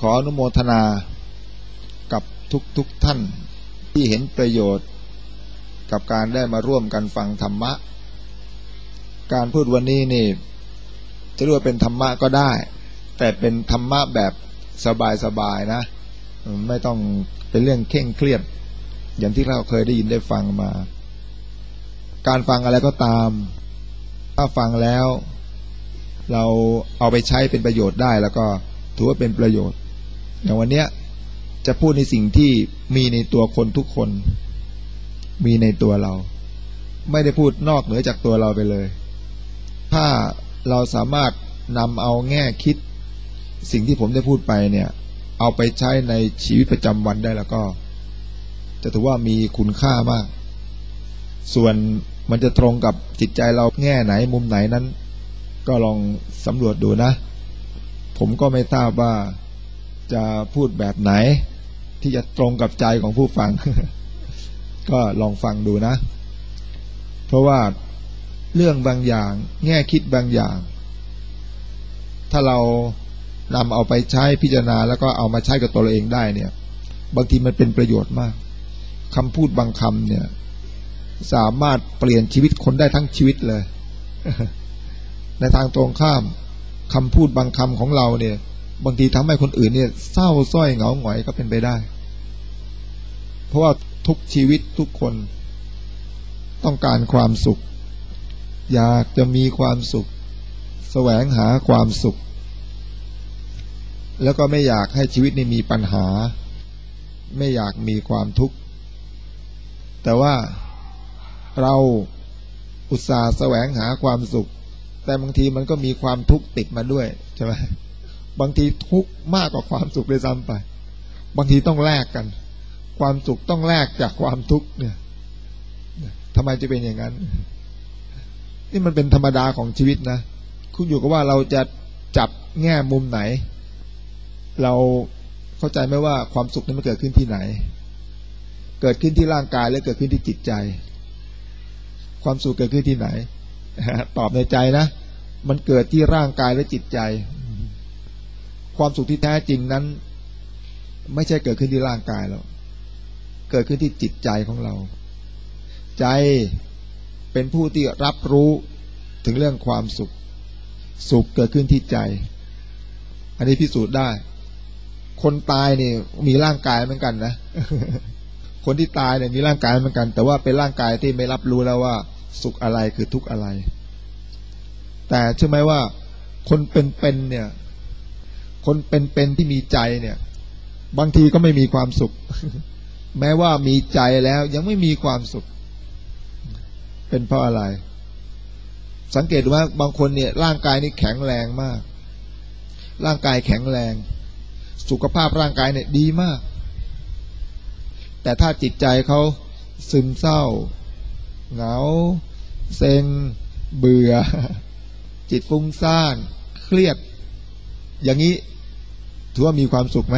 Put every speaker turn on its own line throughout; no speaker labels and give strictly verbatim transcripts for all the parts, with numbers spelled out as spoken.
ขออนุโมทนากับทุกทุกท่านที่เห็นประโยชน์กับการได้มาร่วมกันฟังธรรมะการพูดวันนี้นี่จะเรียกว่าเป็นธรรมะก็ได้แต่เป็นธรรมะแบบสบายๆนะไม่ต้องเป็นเรื่องเคร่งเครียดอย่างที่เราเคยได้ยินได้ฟังมาการฟังอะไรก็ตามถ้าฟังแล้วเราเอาไปใช้เป็นประโยชน์ได้แล้วก็ถือว่าเป็นประโยชน์อย่างวันนี้จะพูดในสิ่งที่มีในตัวคนทุกคนมีในตัวเราไม่ได้พูดนอกเหนือจากตัวเราไปเลยถ้าเราสามารถนำเอาแง่คิดสิ่งที่ผมได้พูดไปเนี่ยเอาไปใช้ในชีวิตประจำวันได้แล้วก็จะถือว่ามีคุณค่ามากส่วนมันจะตรงกับจิตใจเราแง่ไหนมุมไหนนั้นก็ลองสำรวจดูนะผมก็ไม่ทราบว่าจะพูดแบบไหนที่จะตรงกับใจของผู้ฟัง ก็ลองฟังดูนะเพราะว่าเรื่องบางอย่างแง่คิดบางอย่างถ้าเรานำเอาไปใช้พิจารณาแล้วก็เอามาใช้กับตัวเราเองได้เนี่ยบางทีมันเป็นประโยชน์มากคำพูดบางคำเนี่ยสามารถเปลี่ยนชีวิตคนได้ทั้งชีวิตเลย ในทางตรงข้ามคำพูดบางคำของเราเนี่ยบางทีทำให้คนอื่นเนี่ยเศร้าส้อยเหงาหงอยก็เป็นไปได้เพราะว่าทุกชีวิตทุกคนต้องการความสุขอยากจะมีความสุขแสวงหาความสุขแล้วก็ไม่อยากให้ชีวิตนี้มีปัญหาไม่อยากมีความทุกข์แต่ว่าเราอุตส่าห์แสวงหาความสุขแต่บางทีมันก็มีความทุกข์ติดมาด้วยใช่ไหมบางทีทุกข์มากกว่าความสุขเลยซ้ำไปบางทีต้องแลกกันความสุขต้องแลกจากความทุกข์เนี่ยทำไมจะเป็นอย่างนั้นนี่มันเป็นธรรมดาของชีวิตนะคุณอยู่กับว่าเราจะจับแง่มุมไหนเราเข้าใจไหมว่าความสุขนี้มันเกิดขึ้นที่ไหนเกิดขึ้นที่ร่างกายหรือเกิดขึ้นที่จิตใจความสุขเกิดขึ้นที่ไหนตอบในใจนะมันเกิดที่ร่างกายและจิตใจความสุขที่แท้จริงนั้นไม่ใช่เกิดขึ้นที่ร่างกายแล้วเกิดขึ้นที่จิตใจของเราใจเป็นผู้ที่รับรู้ถึงเรื่องความสุขสุขเกิดขึ้นที่ใจอันนี้พิสูจน์ได้คนตายเนี่ยมีร่างกายเหมือนกันนะ คนที่ตายเนี่ยมีร่างกายเหมือนกันแต่ว่าเป็นร่างกายที่ไม่รับรู้แล้วว่าสุขอะไรคือทุกข์อะไรแต่เชื่อไหมว่าคนเป็นๆเนี่ยคนเป็นๆที่มีใจเนี่ยบางทีก็ไม่มีความสุข แม้ว่ามีใจแล้วยังไม่มีความสุขเป็นเพราะอะไรสังเกตดูว่าบางคนเนี่ยร่างกายนี่แข็งแรงมากร่างกายแข็งแรงสุขภาพร่างกายเนี่ยดีมากแต่ถ้าจิตใจเขาซึมเศร้าเหงาเซ็งเบื่อจิตฟุ้งซ่านเครียดอย่างนี้ถือว่ามีความสุขไหม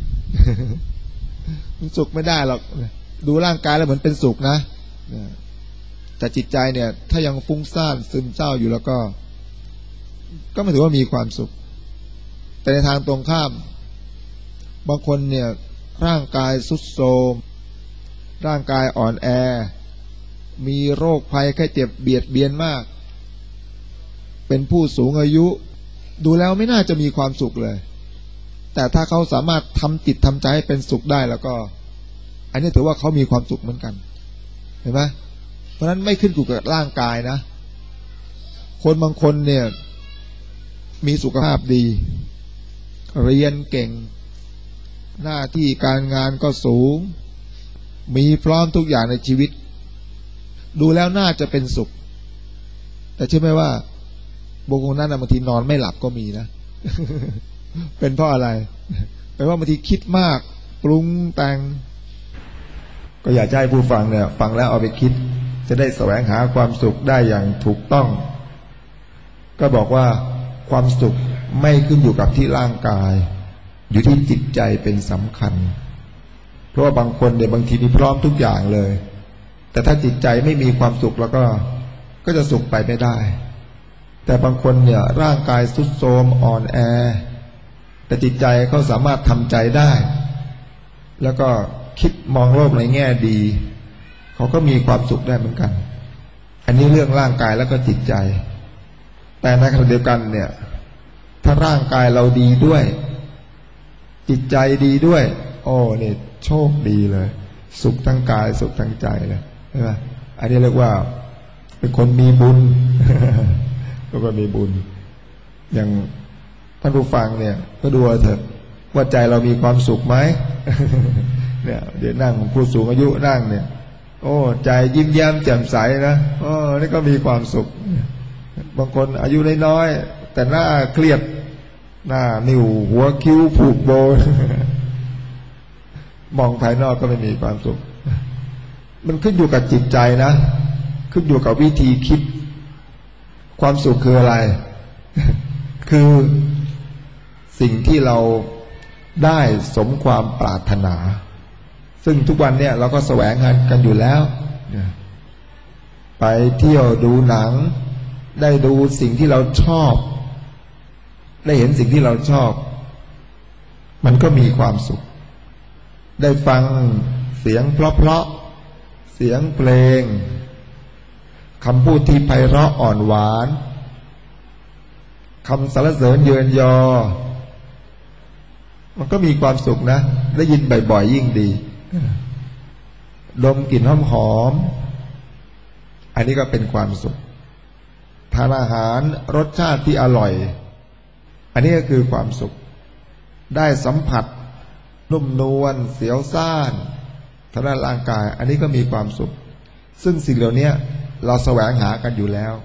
มันสุขไม่ได้หรอกดูร่างกายแล้วเหมือนเป็นสุขนะแต่จิตใจเนี่ยถ้ายังฟุ้งซ่านซึมเศร้าอยู่แล้วก็ก็ไม่ถือว่ามีความสุขแต่ในทางตรงข้ามบางคนเนี่ยร่างกายทรุดโทรมร่างกายอ่อนแอมีโรคภัยแค่เจ็บเบียดเบียนมากเป็นผู้สูงอายุดูแล้วไม่น่าจะมีความสุขเลยแต่ถ้าเขาสามารถทำจิตทำใจให้เป็นสุขได้แล้วก็อันนี้ถือว่าเขามีความสุขเหมือนกันเห็นไหมเพราะฉะนั้นไม่ขึ้นอยู่กับร่างกายนะคนบางคนเนี่ยมีสุขภาพดีเรียนเก่งหน้าที่การงานก็สูงมีพร้อมทุกอย่างในชีวิตดูแล้วน่าจะเป็นสุขแต่เชื่อไหมว่าบุคคลนั้นบางทีนอนไม่หลับก็มีนะ เป็นเพราะอะไรเป็นว่าบางทีคิดมากปรุงแต่งก็อยากให้ผู้ฟังเนี่ยฟังแล้วเอาไปคิดจะได้แสวงหาความสุขได้อย่างถูกต้องก็บอกว่าความสุขไม่ขึ้นอยู่กับที่ร่างกายอยู่ที่จิตใจเป็นสำคัญเพราะว่าบางคนเนี่ยบางทีมีพร้อมทุกอย่างเลยแต่ถ้าจิตใจไม่มีความสุขแล้วก็ก็จะสุขไปไม่ได้แต่บางคนเนี่ยร่างกายทรุดโทรมอ่อนแอ แแต่จิตใจเขาสามารถทำใจได้แล้วก็คิดมองโลกในแง่ดีเขาก็มีความสุขได้เหมือนกันอันนี้เรื่องร่างกายแล้วก็จิตใจแต่ในขณะเดียวกันเนี่ยถ้าร่างกายเราดีด้วยจิตใจดีด้วยโอ้เนี่ยโชคดีเลยสุขทั้งกายสุขทั้งใจเลยใช่ไหมอันนี้เรียกว่าเป็นคนมีบุญ ก็ก็มีบุญอย่างท่านผู้ฟังเนี่ยก็ดูเถอะว่าใจเรามีความสุขไหม เนี่ยเดี๋ยวนั่งผู้สูงอายุนั่งเนี่ยโอ้ใจยิ้มแย้มแจ่มใสนะโอ้นี่ก็มีความสุขบางคนอายุน้อยๆแต่หน้าเครียดหน้านิ่วหัวคิ้วผูกโบ มองภายนอกก็ไม่มีความสุขมันขึ้นอยู่กับจิตใจนะขึ้นอยู่กับวิธีคิดความสุขคืออะไร คือสิ่งที่เราได้สมความปรารถนาซึ่งทุกวันเนี่ยเราก็แสวงหากันอยู่แล้วไปเที่ยวดูหนังได้ดูสิ่งที่เราชอบได้เห็นสิ่งที่เราชอบมันก็มีความสุขได้ฟังเสียงเพราะๆเสียงเพลงคำพูดที่ไพเราะอ่อนหวานคำสรรเสริญเยินยอมันก็มีความสุขนะได้ยินบ่อยๆยิ่งดีดมกลิ่นหอมๆอันนี้ก็เป็นความสุขทานอาหารรสชาติที่อร่อยอันนี้ก็คือความสุขได้สัมผัสนุ่มนวลเสียวซ่านทางด้านร่างกายอันนี้ก็มีความสุขซึ่งสิ่งเหล่านี้เราแสวงหากันอยู่แล้ว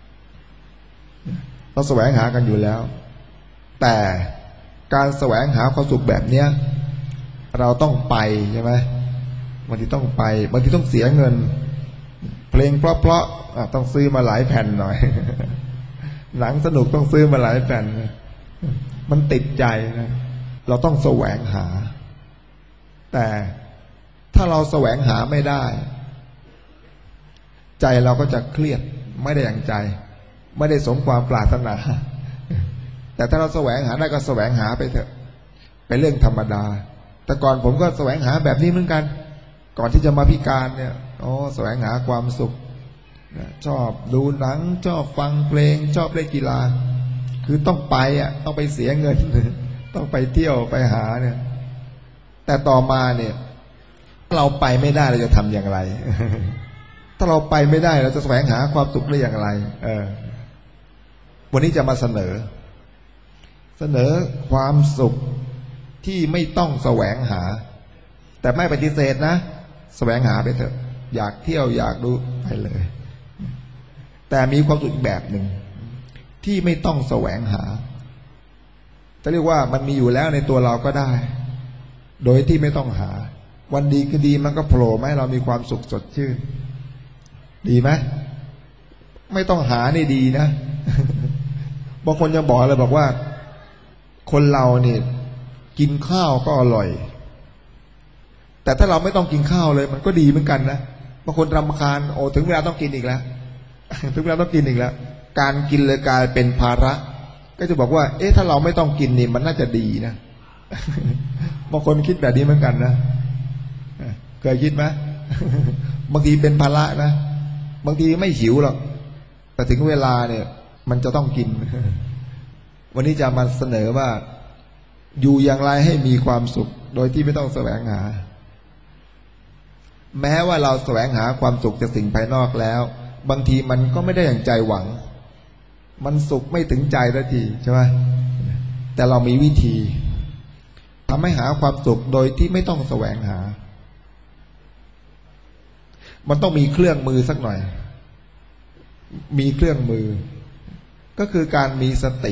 เราแสวงหากันอยู่แล้วแต่การแสวงหาความสุขแบบเนี้ยเราต้องไปใช่ไหมบางทีต้องไปบางทีต้องเสียเงินเพลงเพราะๆต้องซื้อมาหลายแผ่นหน่อย หนังสนุกต้องซื้อมาหลายแผ่นมันติดใจนะเราต้องแสวงหาแต่ถ้าเราแสวงหาไม่ได้ใจเราก็จะเครียดไม่ได้อย่างใจไม่ได้สมความปรารถนาแต่ถ้าเราแสวงหาได้ก็แสวงหาไปเถอะเป็นเรื่องธรรมดาแต่ก่อนผมก็แสวงหาแบบนี้เหมือนกันก่อนที่จะมาพิการเนี่ยโอ้แสวงหาความสุขชอบดูหนังชอบฟังเพลงชอบเล่นกีฬาคือต้องไปอ่ะต้องไปเสียเงิน ต้องไปเที่ยวไปหาเนี่ยแต่ต่อมาเนี่ยเราไปไม่ได้เราจะทำอย่างไร ถ้าเราไปไม่ได้เราจะแสวงหาความสุขได้อย่างไรเออวันนี้จะมาเสนอเสนอความสุขที่ไม่ต้องแสวงหาแต่ไม่ปฏิเสธนะแสวงหาไปเถอะอยากเที่ยวอยากดูไปเลยแต่มีความสุขแบบหนึ่งที่ไม่ต้องแสวงหาจะเรียกว่ามันมีอยู่แล้วในตัวเราก็ได้โดยที่ไม่ต้องหาวันดีคือดีมันก็โผล่มาให้เรามีความสุขสดชื่นดีไหมไม่ต้องหานี่ดีนะ บางคนจะบอกเลยบอกว่าคนเราเนี่ยกินข้าวก็อร่อยแต่ถ้าเราไม่ต้องกินข้าวเลยมันก็ดีเหมือนกันนะบางคนรำคาญโอ้ถึงเวลาต้องกินอีกแล้ว ถึงเวลาต้องกินอีกแล้วการกินเลยกลายเป็นภาระก็จะบอกว่าเอ๊ะถ้าเราไม่ต้องกินนี่มันน่าจะดีนะ บางคนคิดแบบนี้เหมือนกันนะเคยคิดไหม บางทีเป็นภาระนะบางทีไม่หิวหรอกแต่ถึงเวลาเนี่ยมันจะต้องกิน วันนี้จะมาเสนอว่าอยู่อย่างไรให้มีความสุขโดยที่ไม่ต้องแสวงหาแม้ว่าเราแสวงหาความสุขจากสิ่งภายนอกแล้วบางทีมันก็ไม่ได้อย่างใจหวังมันสุขไม่ถึงใจสักทีใช่ไหมแต่เรามีวิธีทำให้หาความสุขโดยที่ไม่ต้องแสวงหามันต้องมีเครื่องมือสักหน่อยมีเครื่องมือก็คือการมีสติ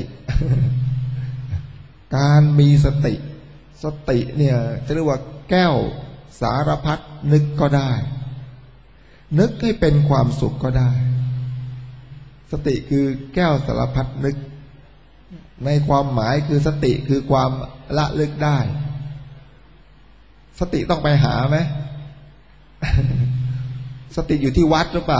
การมีสติสติเนี่ยจะเรียกว่าแก้วสารพัดนึกก็ได้นึกให้เป็นความสุขก็ได้สติคือแก้วสารพัดนึกในความหมายคือสติคือความละลึกได้สติต้องไปหาไหม สติอยู่ที่วัดหรือเปล่า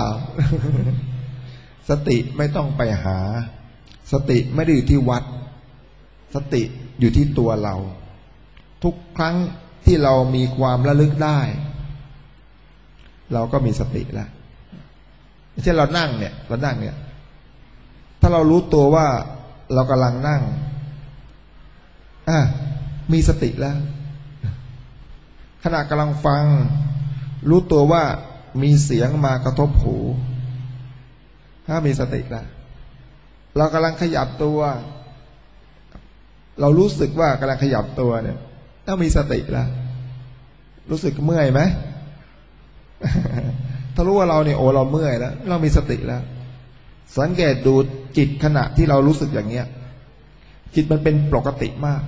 สติไม่ต้องไปหาสติไม่ได้อยู่ที่วัดสติอยู่ที่ตัวเราทุกครั้งที่เรามีความระลึกได้เราก็มีสติแล้วไม่ใช่เรานั่งเนี่ยเรานั่งเนี่ยถ้าเรารู้ตัวว่าเรากำลังนั่งอ่ะมีสติแล้วขณะกำลังฟังรู้ตัวว่ามีเสียงมากระทบหูถ้ามีสติแล้วเรากำลังขยับตัวเรารู้สึกว่ากำลังขยับตัวเนี่ยถ้ามีสติแล้วรู้สึกเมื่อยไหม ถ้ารู้ว่าเราเนี่ยโอ้เราเมื่อยแล้วเรามีสติแล้วสังเกตดูจิตขณะที่เรารู้สึกอย่างเงี้ยจิตมันเป็นปกติมาก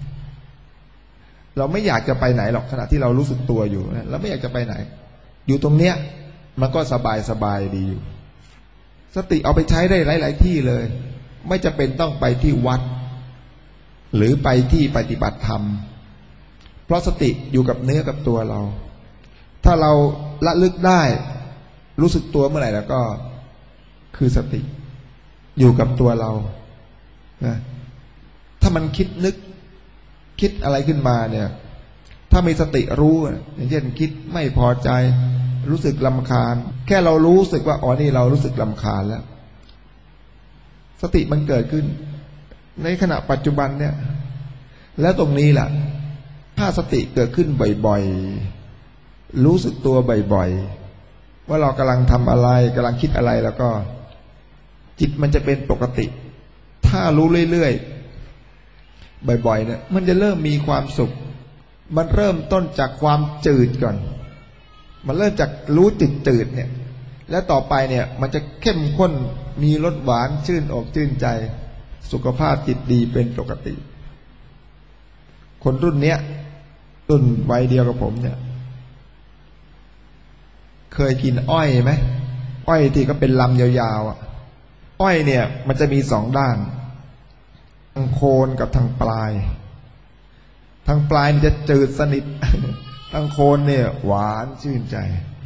เราไม่อยากจะไปไหนหรอกขณะที่เรารู้สึกตัวอยู่เราไม่อยากจะไปไหนอยู่ตรงเนี้ยมันก็สบายสบายดีอยู่สติเอาไปใช้ได้หลายๆที่เลยไม่จำเป็นต้องไปที่วัดหรือไปที่ปฏิบัติธรรมเพราะสติอยู่กับเนื้อกับตัวเราถ้าเราละลึกได้รู้สึกตัวเมื่อไหร่แล้วก็คือสติอยู่กับตัวเรานะถ้ามันคิดนึกคิดอะไรขึ้นมาเนี่ยถ้ามีสติรู้อย่างเช่นคิดไม่พอใจรู้สึกรำคาญแค่เรารู้สึกว่าอ๋อนี่เรารู้สึกรำคาญแล้วสติมันเกิดขึ้นในขณะปัจจุบันเนี่ยแล้วตรงนี้แหละถ้าสติเกิดขึ้นบ่อยๆรู้สึกตัวบ่อยๆว่าเรากำลังทำอะไรกำลังคิดอะไรแล้วก็จิตมันจะเป็นปกติถ้ารู้เรื่อยๆบ่อยๆเนี่ยมันจะเริ่มมีความสุขมันเริ่มต้นจากความจืดก่อนมันเริ่มจากรู้จืดๆเนี่ยแล้วต่อไปเนี่ยมันจะเข้มข้นมีรสหวานชื่นอกชื่นใจสุขภาพจิตดีเป็นปกติคนรุ่นเนี้ยรุ่นวัยเดียวกับผมเนี่ยเคยกินอ้อยไหมอ้อยที่ก็เป็นลำยาวๆอ่ะอ้อยเนี่ยมันจะมีสองด้านทางโคนกับทางปลายทางปลายมันจะจืดสนิททางโคนเนี่ยหวานชื่นใจ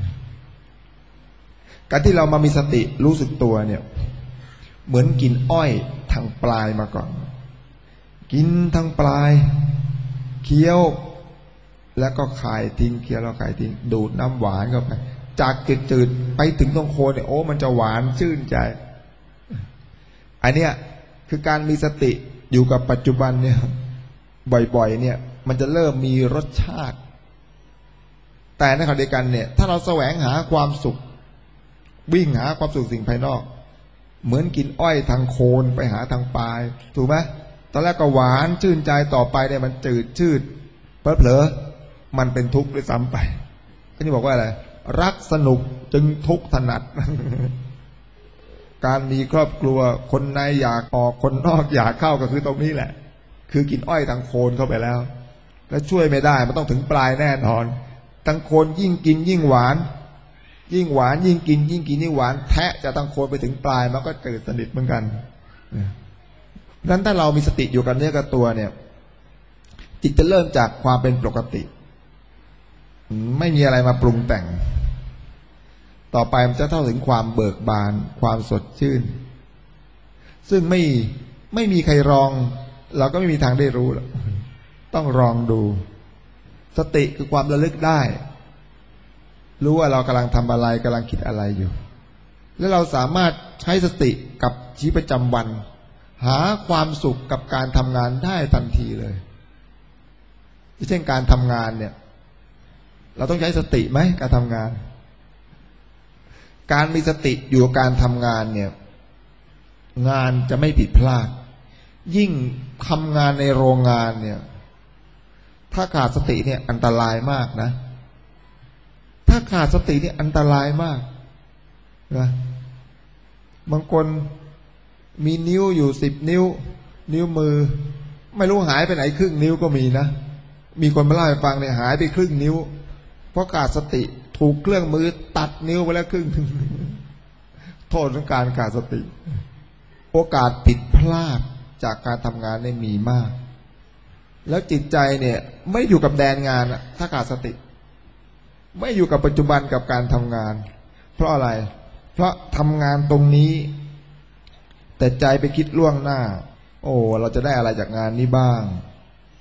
การที่เรามามีสติรู้สึกตัวเนี่ยเหมือนกินอ้อยทางปลายมาก่อนกินทางปลายเคี้ยวแล้วก็คายทิ้งเคี้ยวแล้วคายทิ้งดูดน้ำหวานเข้าไปจากจืดๆไปถึงตรงโคนเนี่ยโอ้มันจะหวานชื่นใจอันเนี้ยคือการมีสติอยู่กับปัจจุบันเนี่ยบ่อยๆเนี่ยมันจะเริ่มมีรสชาติแต่ในขณะเดียวกันเนี่ยถ้าเราแสวงหาความสุขวิ่งหาความสุขสิ่งภายนอกเหมือนกินอ้อยทางโคนไปหาทางปลายถูกไหมตอนแรกก็หวานชื่นใจต่อไปเนี่ยมันจืดชืดเผลอๆมันเป็นทุกข์ด้วยซ้ำไปท่านนี้บอกว่าอะไรรักสนุกจึงทุกข์ถนัด การมีครอบครัวคนในอยากออกคนนอกอยากเข้าก็คือตรงนี้แหละคือกินอ้อยทางโคนเข้าไปแล้วแล้วช่วยไม่ได้มันต้องถึงปลายแน่นอนทางโคนยิ่งกินยิ่งหวานยิ่งหวานยิ่งกินยิ่งกินยิ่งหวานแทะจะทางโคนไปถึงปลายมันก็จืดสนิทเหมือนกันนั้นถ้าเรามีสติอยู่กับเนื้อกับตัวเนี่ยจิตจะเริ่มจากความเป็นปกติไม่มีอะไรมาปรุงแต่งต่อไปมันจะเท่าถึงความเบิกบานความสดชื่นซึ่งไม่ไม่มีใครลองเราก็ไม่มีทางได้รู้หรอกต้องลองดูสติคือความระลึกได้รู้ว่าเรากำลังทำอะไรกำลังคิดอะไรอยู่แล้วเราสามารถใช้สติกับชีวิตประจำวันหาความสุขกับการทำงานได้ทันทีเลยเช่นการทำงานเนี่ยเราต้องใช้สติไหมการทำงานการมีสติอยู่กับการทำงานเนี่ยงานจะไม่ผิดพลาดยิ่งทำงานในโรงงานเนี่ยถ้าขาดสติเนี่ยอันตรายมากนะถ้าขาดสติเนี่ยอันตรายมากนะบางคนมีนิ้วอยู่สิบนิ้วนิ้วมือไม่รู้หายไปไหนครึ่งนิ้วก็มีนะมีคนมาเล่าให้ฟังเนี่ยหายไปครึ่งนิ้วเพราะขาดสติถูกเครื่องมือตัดนิ้วไปแล้วครึ่ง โทษของการขาดสติโอกาสผิดพลาดจากการทำงานเนี่ยมีมากแล้วจิตใจเนี่ยไม่อยู่กับแดนงานอะถ้าขาดสติไม่อยู่กับปัจจุบันกับการทำงานเพราะอะไรเพราะทำงานตรงนี้แต่ใจไปคิดล่วงหน้าโอ้เราจะได้อะไรจากงานนี้บ้าง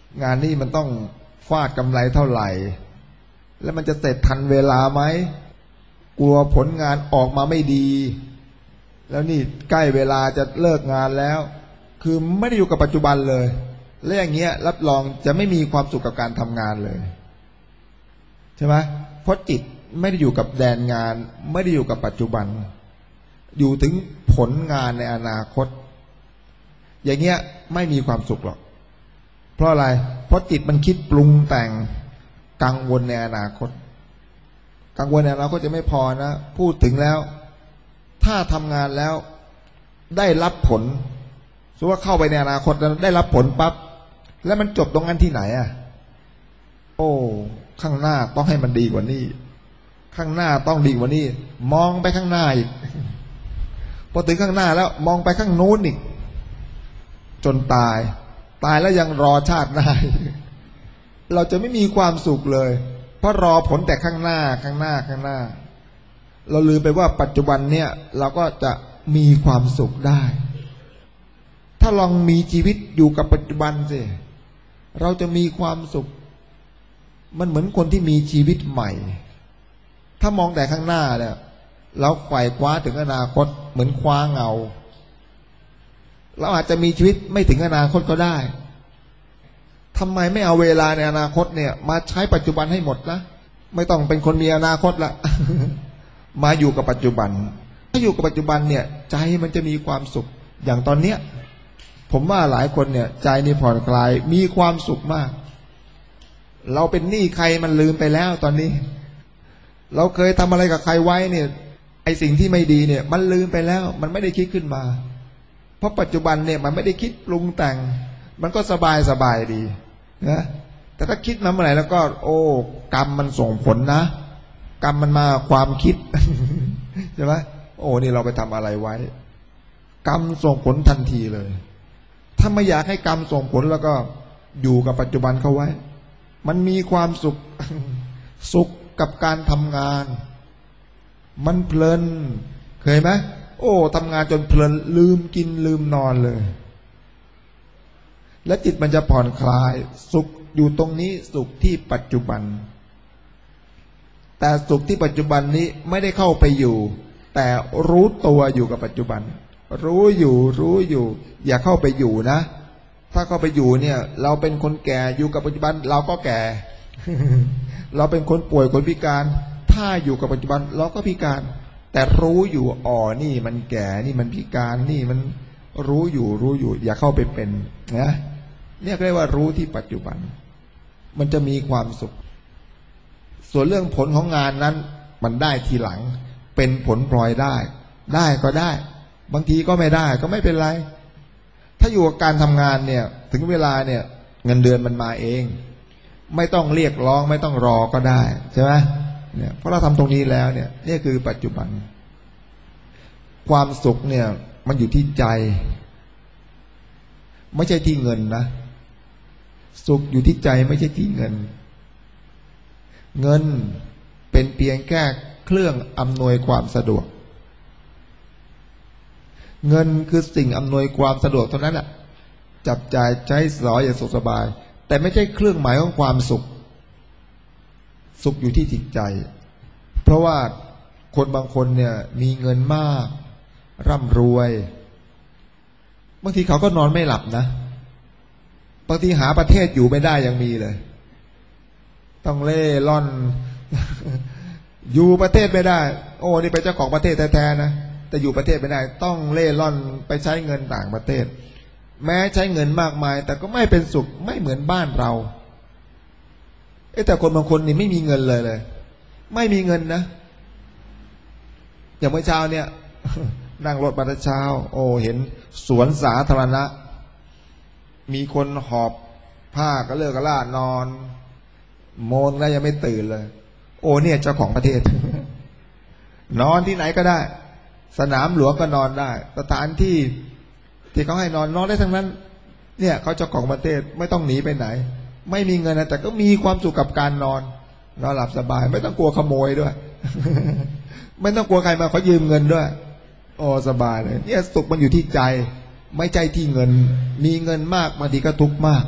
งานนี้มันต้องฟาดกำไรเท่าไหร่แล้วมันจะเสร็จทันเวลาไหมกลัวผลงานออกมาไม่ดีแล้วนี่ใกล้เวลาจะเลิกงานแล้วคือไม่ได้อยู่กับปัจจุบันเลยและอย่างเงี้ยรับรองจะไม่มีความสุขกับการทำงานเลยใช่ไหมเพราะจิตไม่ได้อยู่กับแดนงานไม่ได้อยู่กับปัจจุบันอยู่ถึงผลงานในอนาคตอย่างเงี้ยไม่มีความสุขหรอกเพราะอะไรเพราะจิตมันคิดปรุงแต่งกังวลในอนาคตกังวลในอนาคตจะไม่พอนะพูดถึงแล้วถ้าทำงานแล้วได้รับผลสมมติว่าเข้าไปในอนาคตแล้วได้รับผลปั๊บแล้วมันจบตรงนั้นที่ไหนอ่ะโอ้ข้างหน้าต้องให้มันดีกว่านี้ข้างหน้าต้องดีกว่านี้มองไปข้างหน้าอีกพอถึงข้างหน้าแล้วมองไปข้างโน้นอีกจนตายตายแล้วยังรอชาติหน้าเราจะไม่มีความสุขเลยเพราะรอผลแต่ข้างหน้าข้างหน้าข้างหน้าเราลืมไปว่าปัจจุบันเนี่ยเราก็จะมีความสุขได้ถ้าลองมีชีวิตอยู่กับปัจจุบันสิเราจะมีความสุขมันเหมือนคนที่มีชีวิตใหม่ถ้ามองแต่ข้างหน้าเนี่ยเราไขว่คว้าถึงอนาคตเหมือนคว้าเงาเราอาจจะมีชีวิตไม่ถึงอนาคตก็ได้ทำไมไม่เอาเวลาในอนาคตเนี่ยมาใช้ปัจจุบันให้หมดนะไม่ต้องเป็นคนมีอนาคตละ มาอยู่กับปัจจุบันถ้าอยู่กับปัจจุบันเนี่ยใจมันจะมีความสุขอย่างตอนเนี้ยผมว่าหลายคนเนี่ยใจนี่ผ่อนคลายมีความสุขมากเราเป็นหนี้ใครมันลืมไปแล้วตอนนี้เราเคยทำอะไรกับใครไว้เนี่ยไอสิ่งที่ไม่ดีเนี่ยมันลืมไปแล้วมันไม่ได้คิดขึ้นมาเพราะปัจจุบันเนี่ยมันไม่ได้คิดปรุงแต่งมันก็สบายสบายดีนะแต่ถ้าคิดมาเมื่อไหร่แล้วก็โอ้กรรมมันส่งผลนะกรรมมันมาความคิด ใช่ไหมโอ้นี่เราไปทำอะไรไว้กรรมส่งผลทันทีเลยถ้าไม่อยากให้กรรมส่งผลแล้วก็อยู่กับปัจจุบันเขาไว้มันมีความสุข สุขกับการทำงานมันเพลินเคยไหมโอ้ทำงานจนเพลินลืมกินลืมนอนเลยและจิตมันจะผ่อนคลายสุขอยู่ตรงนี้สุขที่ปัจจุบันแต่สุขที่ปัจจุบันนี้ไม่ได้เข้าไปอยู่แต่รู้ตัวอยู่กับปัจจุบันรู้อยู่รู้อยู่อย่าเข้าไปอยู่นะถ้าเข้าไปอยู่เนี่ยเราเป็นคนแก่อยู่กับปัจจุบันเราก็แก่ เราเป็นคนป่วยคนพิการถ้าอยู่กับปัจจุบันเราก็พิการแต่รู้อยู่อ๋อนี่มันแก่นี่มันพิการนี่มันรู้อยู่รู้อยู่อย่าเข้าไปเป็นนะเนี่ยเรียกว่ารู้ที่ปัจจุบันมันจะมีความสุขส่วนเรื่องผลของงานนั้นมันได้ทีหลังเป็นผลพลอยได้ได้ก็ได้บางทีก็ไม่ได้ก็ไม่เป็นไรถ้าอยู่กับการทำงานเนี่ยถึงเวลาเนี่ยเงินเดือนมันมาเองไม่ต้องเรียกร้องไม่ต้องรอก็ได้ใช่ไหมเนี่ยเพราะเราทำตรงนี้แล้วเนี่ยนี่คือปัจจุบันความสุขเนี่ยมันอยู่ที่ใจไม่ใช่ที่เงินนะสุขอยู่ที่ใจไม่ใช่ที่เงินเงินเป็นเพียงแค่เครื่องอำนวยความสะดวกเงินคือสิ่งอำนวยความสะดวกเท่านั้นแหละจับจ่ายใช้สอยอย่างสุขสบายแต่ไม่ใช่เครื่องหมายของความสุขสุขอยู่ที่จิตใจเพราะว่าคนบางคนเนี่ยมีเงินมากร่ำรวยบางทีเขาก็นอนไม่หลับนะบางทีหาประเทศอยู่ไม่ได้ยังมีเลยต้องเล่ร่อน อยู่ประเทศไม่ได้โอ้นี่เป็นเจ้าของประเทศแท้ๆนะแต่อยู่ประเทศไม่ได้ต้องเล่ร่อนไปใช้เงินต่างประเทศแม้ใช้เงินมากมายแต่ก็ไม่เป็นสุขไม่เหมือนบ้านเราเอ๊ะแต่คนบางคนนี่ไม่มีเงินเลยเลยไม่มีเงินนะอย่างเมื่อเช้าเนี่ย นั่งรถมาแต่เช้าโอ้เห็นสวนสาธารณะมีคนหอบผ้าก็เลิกกระลาดนอนโมนแล้วยังไม่ตื่นเลยโอ้เนี่ยเจ้าของประเทศ นอนที่ไหนก็ได้สนามหลวงก็นอนได้สถานที่ที่เขาให้นอนนอนได้ทั้งนั้นเนี่ยเขาเจ้าของประเทศไม่ต้องหนีไปไหนไม่มีเงินนะแต่ก็มีความสุขกับการนอนนอนหลับสบายไม่ต้องกลัวขโมยด้วย ไม่ต้องกลัวใครมาเขายืมเงินด้วยโอ้สบายเลยเนี่ยสุขมันอยู่ที่ใจไม่ใช่ที่เงินมีเงินมากบางทีก็ทุกข์มาก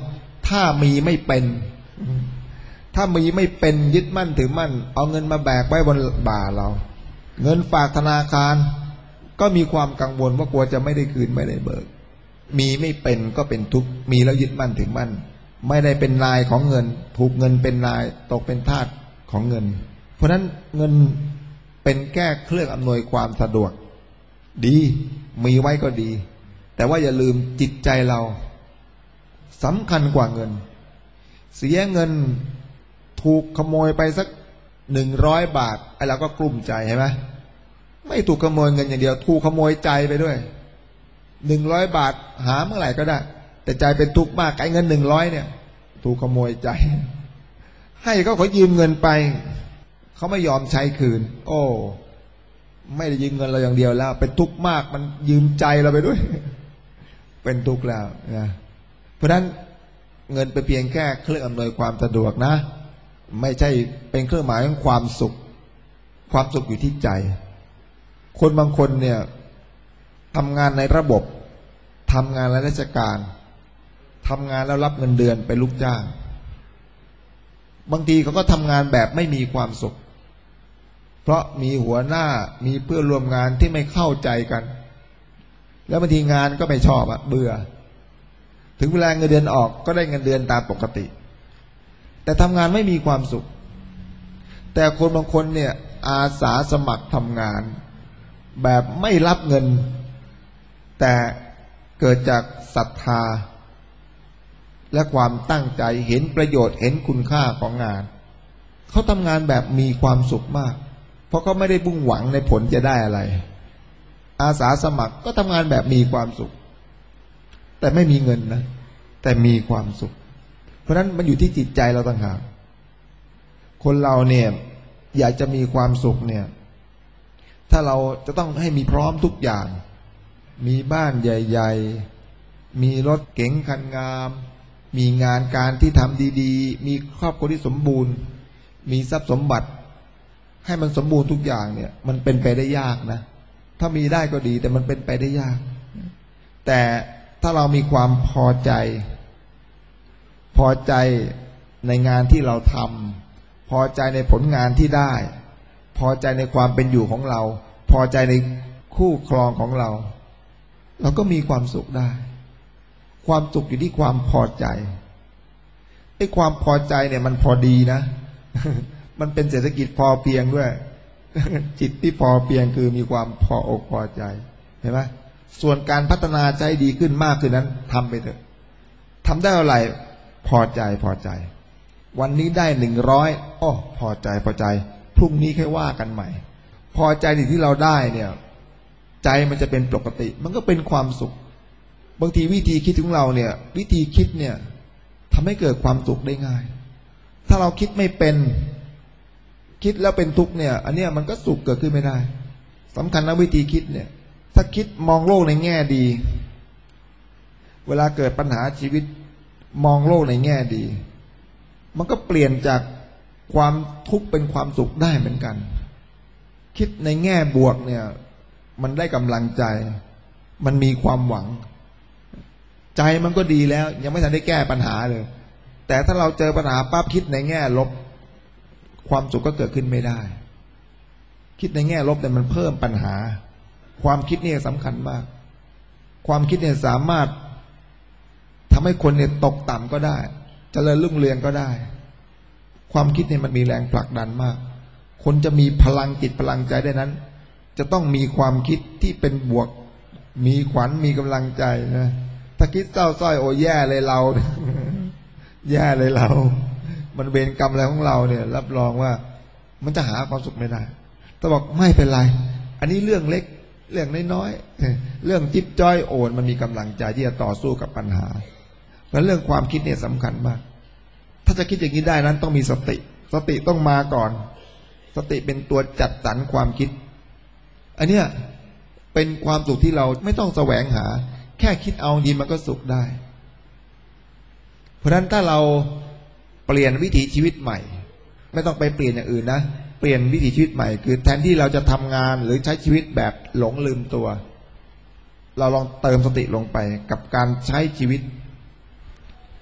ถ้ามีไม่เป็นถ้ามีไม่เป็นยึดมั่นถือมั่นเอาเงินมาแบกไว้บนบ่าเราเงินฝากธนาคารก็มีความกังวลว่ากลัวจะไม่ได้คืนไม่ได้เบิกมีไม่เป็นก็เป็นทุกข์มีแล้วยึดมั่นถือมั่นไม่ได้เป็นนายของเงินถูกเงินเป็นนายตกเป็นทาสของเงินเพราะฉะนั้นเงินเป็นแค่เครื่องอำนวยความสะดวกดีมีไว้ก็ดีแต่ว่าอย่าลืมจิตใจเราสำคัญกว่าเงินเสียเงินถูกขโมยไปสักหนึ่งร้อยบาทไอ้เราก็กลุ้มใจใช่ไหมไม่ถูกขโมยเงินอย่างเดียวถูกขโมยใจไปด้วยหนึ่งร้อยบาทหาเมื่อไหร่ก็ได้แต่ใจเป็นทุกข์มากไอ้เงินหนึ่งร้อยเนี่ยถูกขโมยใจให้เขาขอยืมเงินไปเขาไม่ยอมใช้คืนโอ้ไม่ได้ยืมเงินเราอย่างเดียวแล้วเป็นทุกข์มากมันยืมใจเราไปด้วยเป็นทุกข์แล้วนะเพราะฉะนั้นเงินเป็นเพียงแค่เครื่องอำนวยความสะดวกนะไม่ใช่เป็นเครื่องหมายของความสุขความสุขอยู่ที่ใจคนบางคนเนี่ยทำงานในระบบทำงานราชการทำงานแล้วรับเงินเดือนเป็นลูกจ้างบางทีเขาก็ทำงานแบบไม่มีความสุขเพราะมีหัวหน้ามีเพื่อนร่วมงานที่ไม่เข้าใจกันแล้วบางทีงานก็ไม่ชอบอะเบื่อถึงเวลาเงินเดือนออกก็ได้เงินเดือนตามปกติแต่ทำงานไม่มีความสุขแต่คนบางคนเนี่ยอาสาสมัครทำงานแบบไม่รับเงินแต่เกิดจากศรัทธาและความตั้งใจเห็นประโยชน์เห็นคุณค่าของงานเขาทำงานแบบมีความสุขมากเพราะเขาไม่ได้มุ่งหวังในผลจะได้อะไรอาสาสมัครก็ทำงานแบบมีความสุขแต่ไม่มีเงินนะแต่มีความสุขเพราะฉะนั้นมันอยู่ที่จิตใจเราต่างหากคนเราเนี่ยอยากจะมีความสุขเนี่ยถ้าเราจะต้องให้มีพร้อมทุกอย่างมีบ้านใหญ่ๆมีรถเก๋งคันงามมีงานการที่ทำดีๆมีครอบครัวที่สมบูรณ์มีทรัพย์สมบัติให้มันสมบูรณ์ทุกอย่างเนี่ยมันเป็นไปได้ยากนะถ้ามีได้ก็ดีแต่มันเป็นไปได้ยากแต่ถ้าเรามีความพอใจพอใจในงานที่เราทำพอใจในผลงานที่ได้พอใจในความเป็นอยู่ของเราพอใจในคู่ครองของเราเราก็มีความสุขได้ความสุขอยู่ที่ความพอใจไอ้ความพอใจเนี่ยมันพอดีนะ มันเป็นเศรษฐกิจพอเพียงด้วย จิตที่พอเพียงคือมีความพออกพอใจเห็นไหมส่วนการพัฒนาใจดีขึ้นมากขึ้นนั้นทำไปเถอะทำได้เท่าไหร่พอใจพอใจวันนี้ได้หนึ่งร้อยอ้อพอใจพอใจพรุ่งนี้ค่อยว่ากันใหม่พอใจที่เราได้เนี่ยใจมันจะเป็นปกติมันก็เป็นความสุขบางทีวิธีคิดของเราเนี่ยวิธีคิดเนี่ยทำให้เกิดความสุขได้ง่ายถ้าเราคิดไม่เป็นคิดแล้วเป็นทุกข์เนี่ยอันเนี้ยมันก็สุขเกิดขึ้นไม่ได้สำคัญนะวิธีคิดเนี่ยถ้าคิดมองโลกในแง่ดีเวลาเกิดปัญหาชีวิตมองโลกในแง่ดีมันก็เปลี่ยนจากความทุกข์เป็นความสุขได้เหมือนกันคิดในแง่บวกเนี่ยมันได้กำลังใจมันมีความหวังใจมันก็ดีแล้วยังไม่ทันได้แก้ปัญหาเลยแต่ถ้าเราเจอปัญหาปั๊บคิดในแง่ลบความสุขก็เกิดขึ้นไม่ได้คิดในแง่ลบเนี่ยมันเพิ่มปัญหาความคิดนี่สำคัญมากความคิดเนี่ยสามารถทำให้คนเนี่ยตกต่ำก็ได้เจริญรุ่งเรืองก็ได้ความคิดเนี่ยมันมีแรงผลักดันมากคนจะมีพลังจิตพลังใจได้นั้นจะต้องมีความคิดที่เป็นบวกมีขวัญมีกำลังใจนะถ้าคิดเศร้าส้อยโอ้แย่เลยเรา แย่เลยเรามันเวรกรรมอะไรของเราเนี่ยรับรองว่ามันจะหาความสุขไม่ได้ถ้าบอกไม่เป็นไรอันนี้เรื่องเล็กเรื่องน้อยๆเรื่องจิ๊บจ้อยโอนมันมีกำลังใจที่จะต่อสู้กับปัญหาเพราะเรื่องความคิดเนี่ยสำคัญมากถ้าจะคิดอย่างนี้ได้นั้นต้องมีสติสติต้องมาก่อนสติเป็นตัวจัดสรรความคิดอันเนี้ยเป็นความสุขที่เราไม่ต้องแสวงหาแค่คิดเอาดีมันก็สุขได้เพราะฉะนั้นถ้าเราเปลี่ยนวิถีชีวิตใหม่ไม่ต้องไปเปลี่ยนอย่างอื่นนะเปลี่ยนวิถีชีวิตใหม่คือแทนที่เราจะทำงานหรือใช้ชีวิตแบบหลงลืมตัวเราลองเติมสติลงไปกับการใช้ชีวิต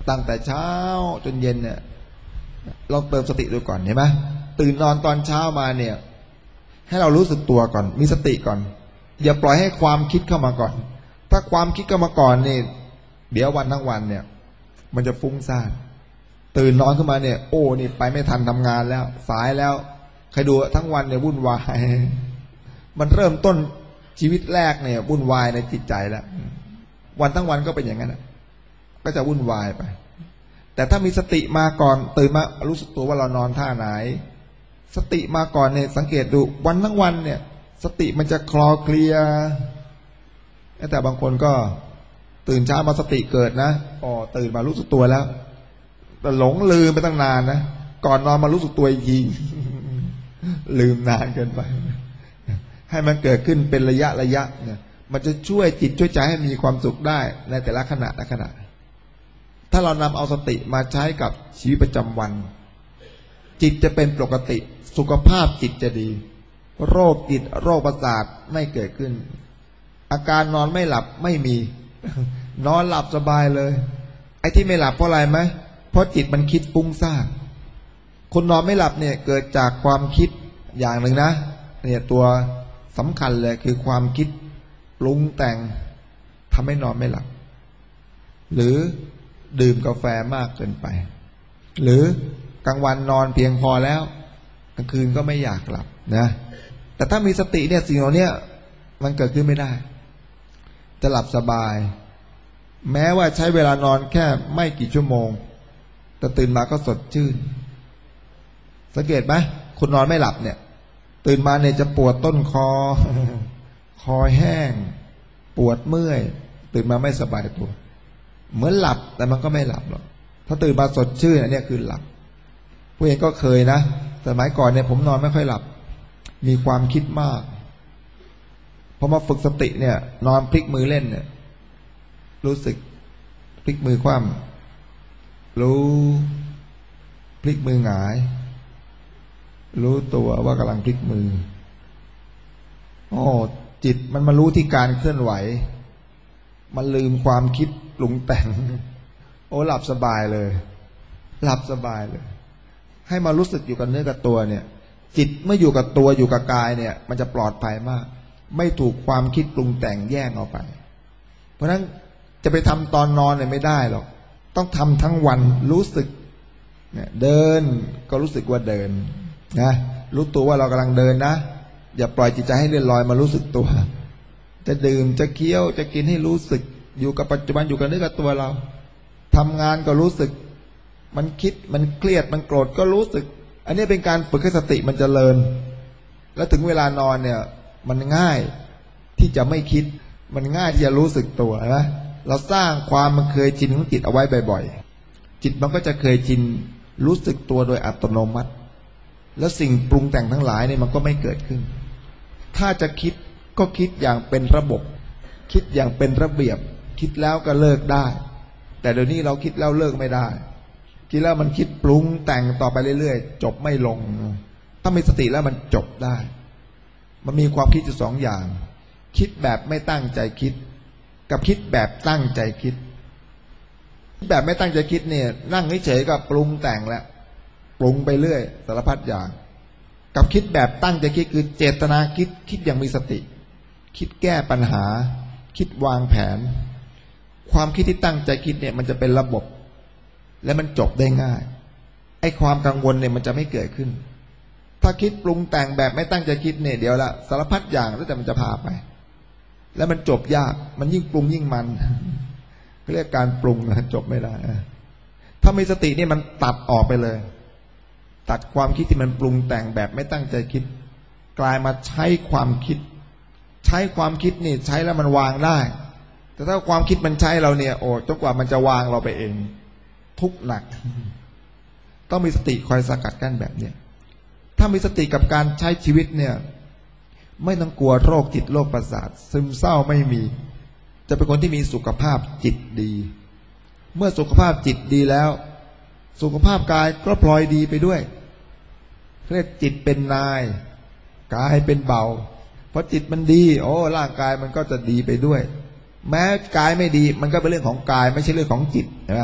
ตั้งแต่เช้าจนเย็นเนี่ยลองเติมสติดูก่อนเห็นไหมตื่นนอนตอนเช้ามาเนี่ยให้เรารู้สึกตัวก่อนมีสติก่อนอย่าปล่อยให้ความคิดเข้ามาก่อนถ้าความคิดเข้ามาก่อนนี่เดี๋ยววันทั้งวันเนี่ยมันจะฟุ้งซ่านตื่นนอนขึ้นมาเนี่ยโอ้นี่ไปไม่ทันทำงานแล้วสายแล้วใครดูทั้งวันเนี่ยวุ่นวายมันเริ่มต้นชีวิตแรกเนี่ยวุ่นวายในจิตใจแล้ววันทั้งวันก็เป็นอย่างนั้นก็จะวุ่นวายไปแต่ถ้ามีสติมาก่อนตื่นมารู้สึกตัวว่าเรานอนท่าไหนสติมาก่อนเนี่ยสังเกตดูวันทั้งวันเนี่ยสติมันจะคลอเคลียแต่บางคนก็ตื่นเช้ามาสติเกิดนะอ๋อตื่นมารู้สึกตัวแล้วแต่หลงลืมไปตั้งนานนะก่อนนอนมารู้สึกตัวอีกทีลืมนานเกินไปให้มันเกิดขึ้นเป็นระยะระยะเนี่ยมันจะช่วยจิตช่วยใจให้มีความสุขได้ในแต่ละขณะละขณะถ้าเรานำเอาสติมาใช้กับชีวิตประจำวันจิตจะเป็นปกติสุขภาพจิตจะดีโรคจิตโรคประสาทไม่เกิดขึ้นอาการนอนไม่หลับไม่มีนอนหลับสบายเลยไอ้ที่ไม่หลับเพราะอะไรไหมเพราะจิตมันคิดฟุ้งซ่านคนนอนไม่หลับเนี่ยเกิดจากความคิดอย่างหนึ่งนะเนี่ยตัวสำคัญเลยคือความคิดปรุงแต่งทำให้นอนไม่หลับหรือดื่มกาแฟมากเกินไปหรือกลางวันนอนเพียงพอแล้วกลางคืนก็ไม่อยากหลับนะแต่ถ้ามีสติเนี่ยสิ่งเหล่านี้มันเกิดขึ้นไม่ได้จะหลับสบายแม้ว่าใช้เวลานอนแค่ไม่กี่ชั่วโมงแต่ตื่นมาก็สดชื่นสังเกตไหมคนนอนไม่หลับเนี่ยตื่นมาเนี่ยจะปวดต้นคอคอแห้งปวดเมื่อยตื่นมาไม่สบายตัวเหมือนหลับแต่มันก็ไม่หลับหรอกถ้าตื่นมาสดชื่นอันนี้คือหลับผู้เองก็เคยนะสมัยก่อนเนี่ยผมนอนไม่ค่อยหลับมีความคิดมากพอมาฝึกสติเนี่ยนอนพลิกมือเล่นเนี่ยรู้สึกพลิกมือคว่ำรู้พลิกมือหงายรู้ตัวว่ากำลังพลิกมือโอ้จิตมันมารู้ที่การเคลื่อนไหวมันลืมความคิดปรุงแต่งโอ้หลับสบายเลยหลับสบายเลยให้มารู้สึกอยู่กับเนื้อกับตัวเนี่ยจิตเมื่ออยู่กับตัวอยู่กับกายเนี่ยมันจะปลอดภัยมากไม่ถูกความคิดปรุงแต่งแย่งออกไปเพราะฉะนั้นจะไปทำตอนนอนเนี่ยไม่ได้หรอกต้องทำทั้งวันรู้สึกเนี่ยเดินก็รู้สึกว่าเดินนะรู้ตัวว่าเรากำลังเดินนะอย่าปล่อยจิตใจให้เลื่อนลอยมารู้สึกตัวจะดื่มจะเคี้ยวจะกินให้รู้สึกอยู่กับปัจจุบันอยู่กับเนื้อกับตัวเราทำงานก็รู้สึกมันคิดมันเครียดมันโกรธก็รู้สึกอันนี้เป็นการฝึกให้สติมันเจริญแล้วถึงเวลานอนเนี่ยมันง่ายที่จะไม่คิดมันง่ายที่จะรู้สึกตัวนะเราสร้างความมันเคยชินของจิตเอาไว้บ่อยๆจิตมันก็จะเคยชินรู้สึกตัวโดยอัตโนมัติแล้วสิ่งปรุงแต่งทั้งหลายเนี่ยมันก็ไม่เกิดขึ้นถ้าจะคิดก็คิดอย่างเป็นระบบคิดอย่างเป็นระเบียบคิดแล้วก็เลิกได้แต่เดี๋ยวนี้เราคิดแล้วเลิกไม่ได้คิดแล้วมันคิดปรุงแต่งต่อไปเรื่อยๆจบไม่ลงถ้ามีสติแล้วมันจบได้มันมีความคิดอยู่สองอย่างคิดแบบไม่ตั้งใจคิดกับคิดแบบตั้งใจคิดแบบไม่ตั้งใจคิดเนี่ยนั่งเฉยๆก็ปรุงแต่งแล้วปรุงไปเรื่อยสารพัดอย่างกับคิดแบบตั้งใจคิดคือเจตนาคิดคิดอย่างมีสติคิดแก้ปัญหาคิดวางแผนความคิดที่ตั้งใจคิดเนี่ยมันจะเป็นระบบและมันจบได้ง่ายไอ้ความกังวลเนี่ยมันจะไม่เกิดขึ้นถ้าคิดปรุงแต่งแบบไม่ตั้งใจคิดเนี่ยเดี๋ยวละสารพัดอย่างแล้วแต่มันจะพาไปแล้วมันจบยากมันยิ่งปรุงยิ่งมันเรียกการปรุงนะจบไม่ได้ถ้ามีสติเนี่ยมันตัดออกไปเลยตัดความคิดที่มันปรุงแต่งแบบไม่ตั้งใจคิดกลายมาใช้ความคิดใช้ความคิดนี่ใช้แล้วมันวางได้แต่ถ้าความคิดมันใช้เราเนี่ยโอ้จนกว่ามันจะวางเราไปเองทุกข์หนักต้องมีสติคอยสกัดกั้นแบบเนี้ยถ้ามีสติกับการใช้ชีวิตเนี่ยไม่ต้องกลัวโรคจิตโรคประสาทซึมเศร้าไม่มีจะเป็นคนที่มีสุขภาพจิตดีเมื่อสุขภาพจิตดีแล้วสุขภาพกายก็พลอยดีไปด้วยเรียกจิตเป็นนายกายเป็นเบาเพราะจิตมันดีโอ้ร่างกายมันก็จะดีไปด้วยแม้กายไม่ดีมันก็เป็นเรื่องของกายไม่ใช่เรื่องของจิตนะ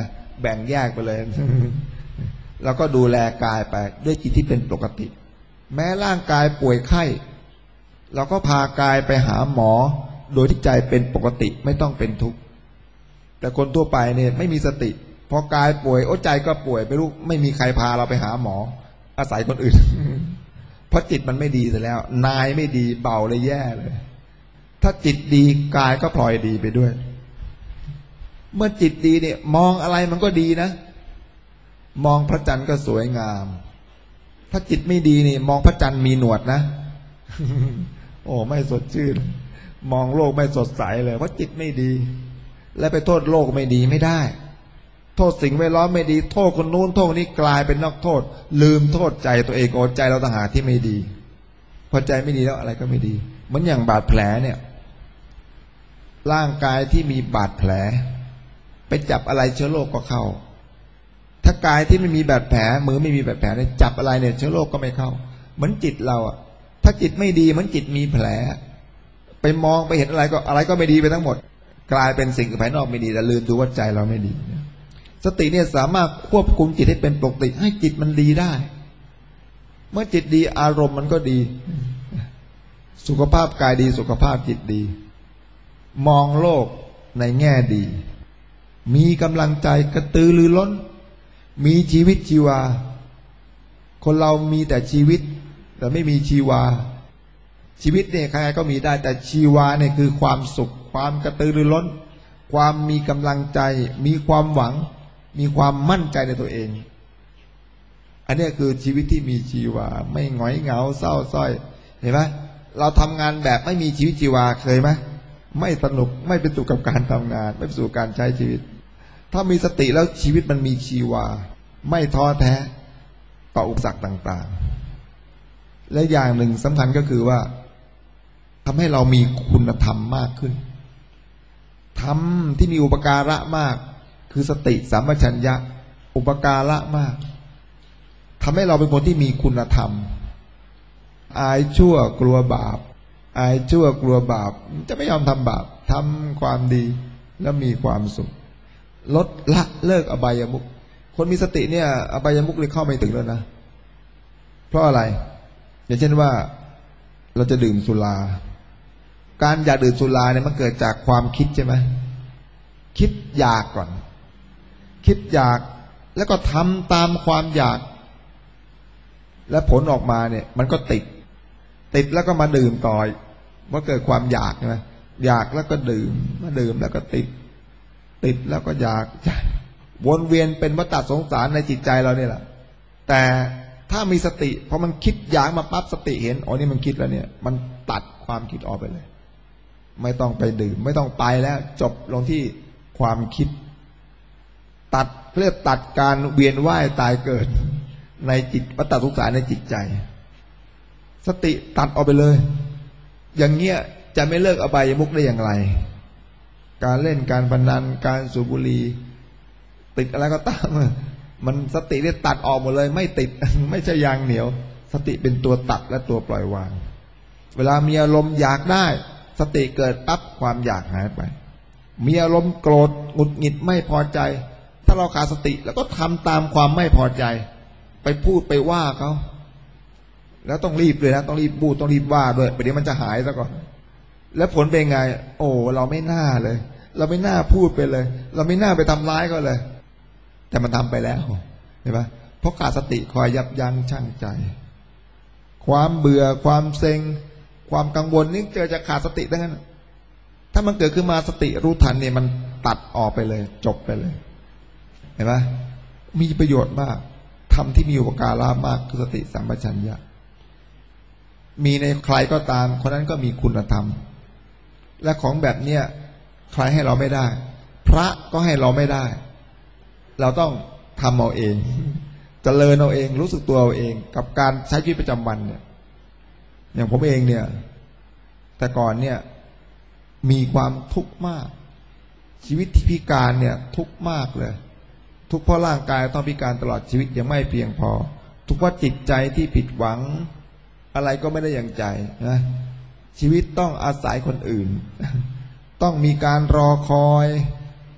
แบ่งแยกไปเลย แล้วก็ดูแลกายไปด้วยจิตที่เป็นปกติ แม้ร่างกายป่วยไข้เราก็พากายไปหาหมอโดยที่ใจเป็นปกติไม่ต้องเป็นทุกข์แต่คนทั่วไปเนี่ยไม่มีสติพอกายป่วยโอ้ใจก็ป่วยไม่รู้ไม่มีใครพาเราไปหาหมออาศัยคนอื่น เพราะจิตมันไม่ดีเสียแล้วนายไม่ดีเบาเลยแย่เลยถ้าจิตดีกายก็พลอยดีไปด้วยเมื่อจิตดีเนี่ยมองอะไรมันก็ดีนะมองพระจันทร์ก็สวยงามถ้าจิตไม่ดีนี่มองพระจันทร์มีหนวดนะ โอ้ไม่สดชื่นมองโลกไม่สดใสเลยเพราะจิตไม่ดีและไปโทษโลกไม่ดีไม่ได้โทษสิ่งแวดล้อมไม่ดีโทษคนนู้นโทษนี้กลายเป็นนักโทษลืมโทษใจตัวเองโอ้ใจเราต่างหากที่ไม่ดีพอใจไม่ดีแล้วอะไรก็ไม่ดีเหมือนอย่างบาดแผลเนี่ยร่างกายที่มีบาดแผลไปจับอะไรเชื้อโรคก็เข้าถ้ากายที่ไม่มีบาดแผลมือไม่มีบาดแผลเนี่ยจับอะไรเนี่ยเชื้อโรคก็ไม่เข้าเหมือนจิตเราอะถ้าจิตไม่ดีเหมือนจิตมีแผลไปมองไปเห็นอะไรก็อะไรก็ไม่ดีไปทั้งหมดกลายเป็นสิ่งภายนอกไม่ดีแต่ลืมดูว่าใจเราไม่ดีสติเนี่ยสามารถควบคุมจิตให้เป็นปกติให้จิตมันดีได้เมื่อจิตดีอารมณ์มันก็ดีสุขภาพกายดีสุขภาพจิตดีมองโลกในแง่ดีมีกำลังใจกระตือรือร้นมีชีวิตชีวาคนเรามีแต่ชีวิตแต่ไม่มีชีวาชีวิตเนี่ยใครๆก็มีได้แต่ชีวาเนี่ยคือความสุขความกระตือรือร้นความมีกำลังใจมีความหวังมีความมั่นใจในตัวเองอันนี้คือชีวิตที่มีชีวาไม่หงอยเหงาเศร้าส้อยเห็นไหมเราทำงานแบบไม่มีชีวิตชีวาเคยไหมไม่สนุกไม่เป็นสุขกับการทำงานไม่เป็นสุขกับการใช้ชีวิตถ้ามีสติแล้วชีวิตมันมีชีวาไม่ท้อแท้ต่ออุปสรรคต่างๆและอย่างหนึ่งสำคัญก็คือว่าทำให้เรามีคุณธรรมมากขึ้นธรรมที่มีอุปการะมากคือสติสัมปชัญญะอุปการะมากทำให้เราเป็นคนที่มีคุณธรรมอายชั่วกลัวบาปอายชั่วกลัวบาปจะไม่ยอมทำบาปทำความดีแล้วมีความสุขลดละเลิกอบายมุขคนมีสติเนี่ยอบายมุขเลยเข้าไม่ถึงแล้วนะเพราะอะไรอย่างเช่นว่าเราจะดื่มสุราการอยากดื่มสุราเนี่ยมันเกิดจากความคิดใช่ไหมคิดอยากก่อนคิดอยากแล้วก็ทำตามความอยากและผลออกมาเนี่ยมันก็ติดติดแล้วก็มาดื่มต่อเมื่อเกิดความอยากใช่ไหมอยากแล้วก็ดื่มมาดื่มแล้วก็ติดติดแล้วก็อยากวนเวียนเป็นวัฏสงสารในจิตใจเราเนี่ยแหละแต่ถ้ามีสติพอมันคิดอยากมาปั๊บสติเห็นอ๋อนี่มันคิดแล้วเนี่ยมันตัดความคิดออกไปเลยไม่ต้องไปดื่มไม่ต้องไปแล้วจบลงที่ความคิดตัดเรียกตัดการเวียนว่ายตายเกิดในจิตวัฏสงสารในจิตใจสติตัดออกไปเลยอย่างเงี้ยจะไม่เลิกอบายมุขได้อย่างไรการเล่นการพนันการสูบบุหรี่ติดอะไรก็ตามมันสติเนี่ยตัดออกหมดเลยไม่ติด ไม่ใช่ยางเหนียวสติเป็นตัวตัดและตัวปล่อยวางเวลามีอารมณ์อยากได้สติเกิดปั๊บความอยากหายไปมีอารมณ์โกรธหงุดหงิดไม่พอใจถ้าเราขาดสติแล้วก็ทำตามความไม่พอใจไปพูดไปว่าเขาแล้วต้องรีบเลยนะต้องรีบพูดต้องรีบว่าด้วยประเดี๋ยวมันจะหายซะก่อนแล้วผลเป็นไงโอ้เราไม่น่าเลยเราไม่น่าพูดไปเลยเราไม่น่าไปทำร้ายเขาเลยแต่มันทำไปแล้วเห็นไหมเพราะขาดสติคอยยับยั้งชั่งใจความเบื่อความเซ็งความกังวลนี่เกิดจากขาดสติดังนั้นถ้ามันเกิดขึ้นมาสติรู้ทันเนี่ยมันตัดออกไปเลยจบไปเลยเห็นไหมมีประโยชน์มากทำที่มีอุปการะมากคือสติสัมปชัญญะมีในใครก็ตามคนนั้นก็มีคุณธรรมและของแบบเนี้ยใครให้เราไม่ได้พระก็ให้เราไม่ได้เราต้องทำเอาเองเจริญเอาเองรู้สึกตัวเอาเองกับการใช้ชีวิตประจำวันเนี่ยอย่างผมเองเนี่ยแต่ก่อนเนี่ยมีความทุกข์มากชีวิตที่พิการเนี่ยทุกข์มากเลยทุกข์เพราะร่างกายต้องพิการตลอดชีวิตยังไม่เพียงพอทุกข์เพราะจิตใจที่ผิดหวังอะไรก็ไม่ได้อย่างใจนะชีวิตต้องอาศัยคนอื่นต้องมีการรอคอย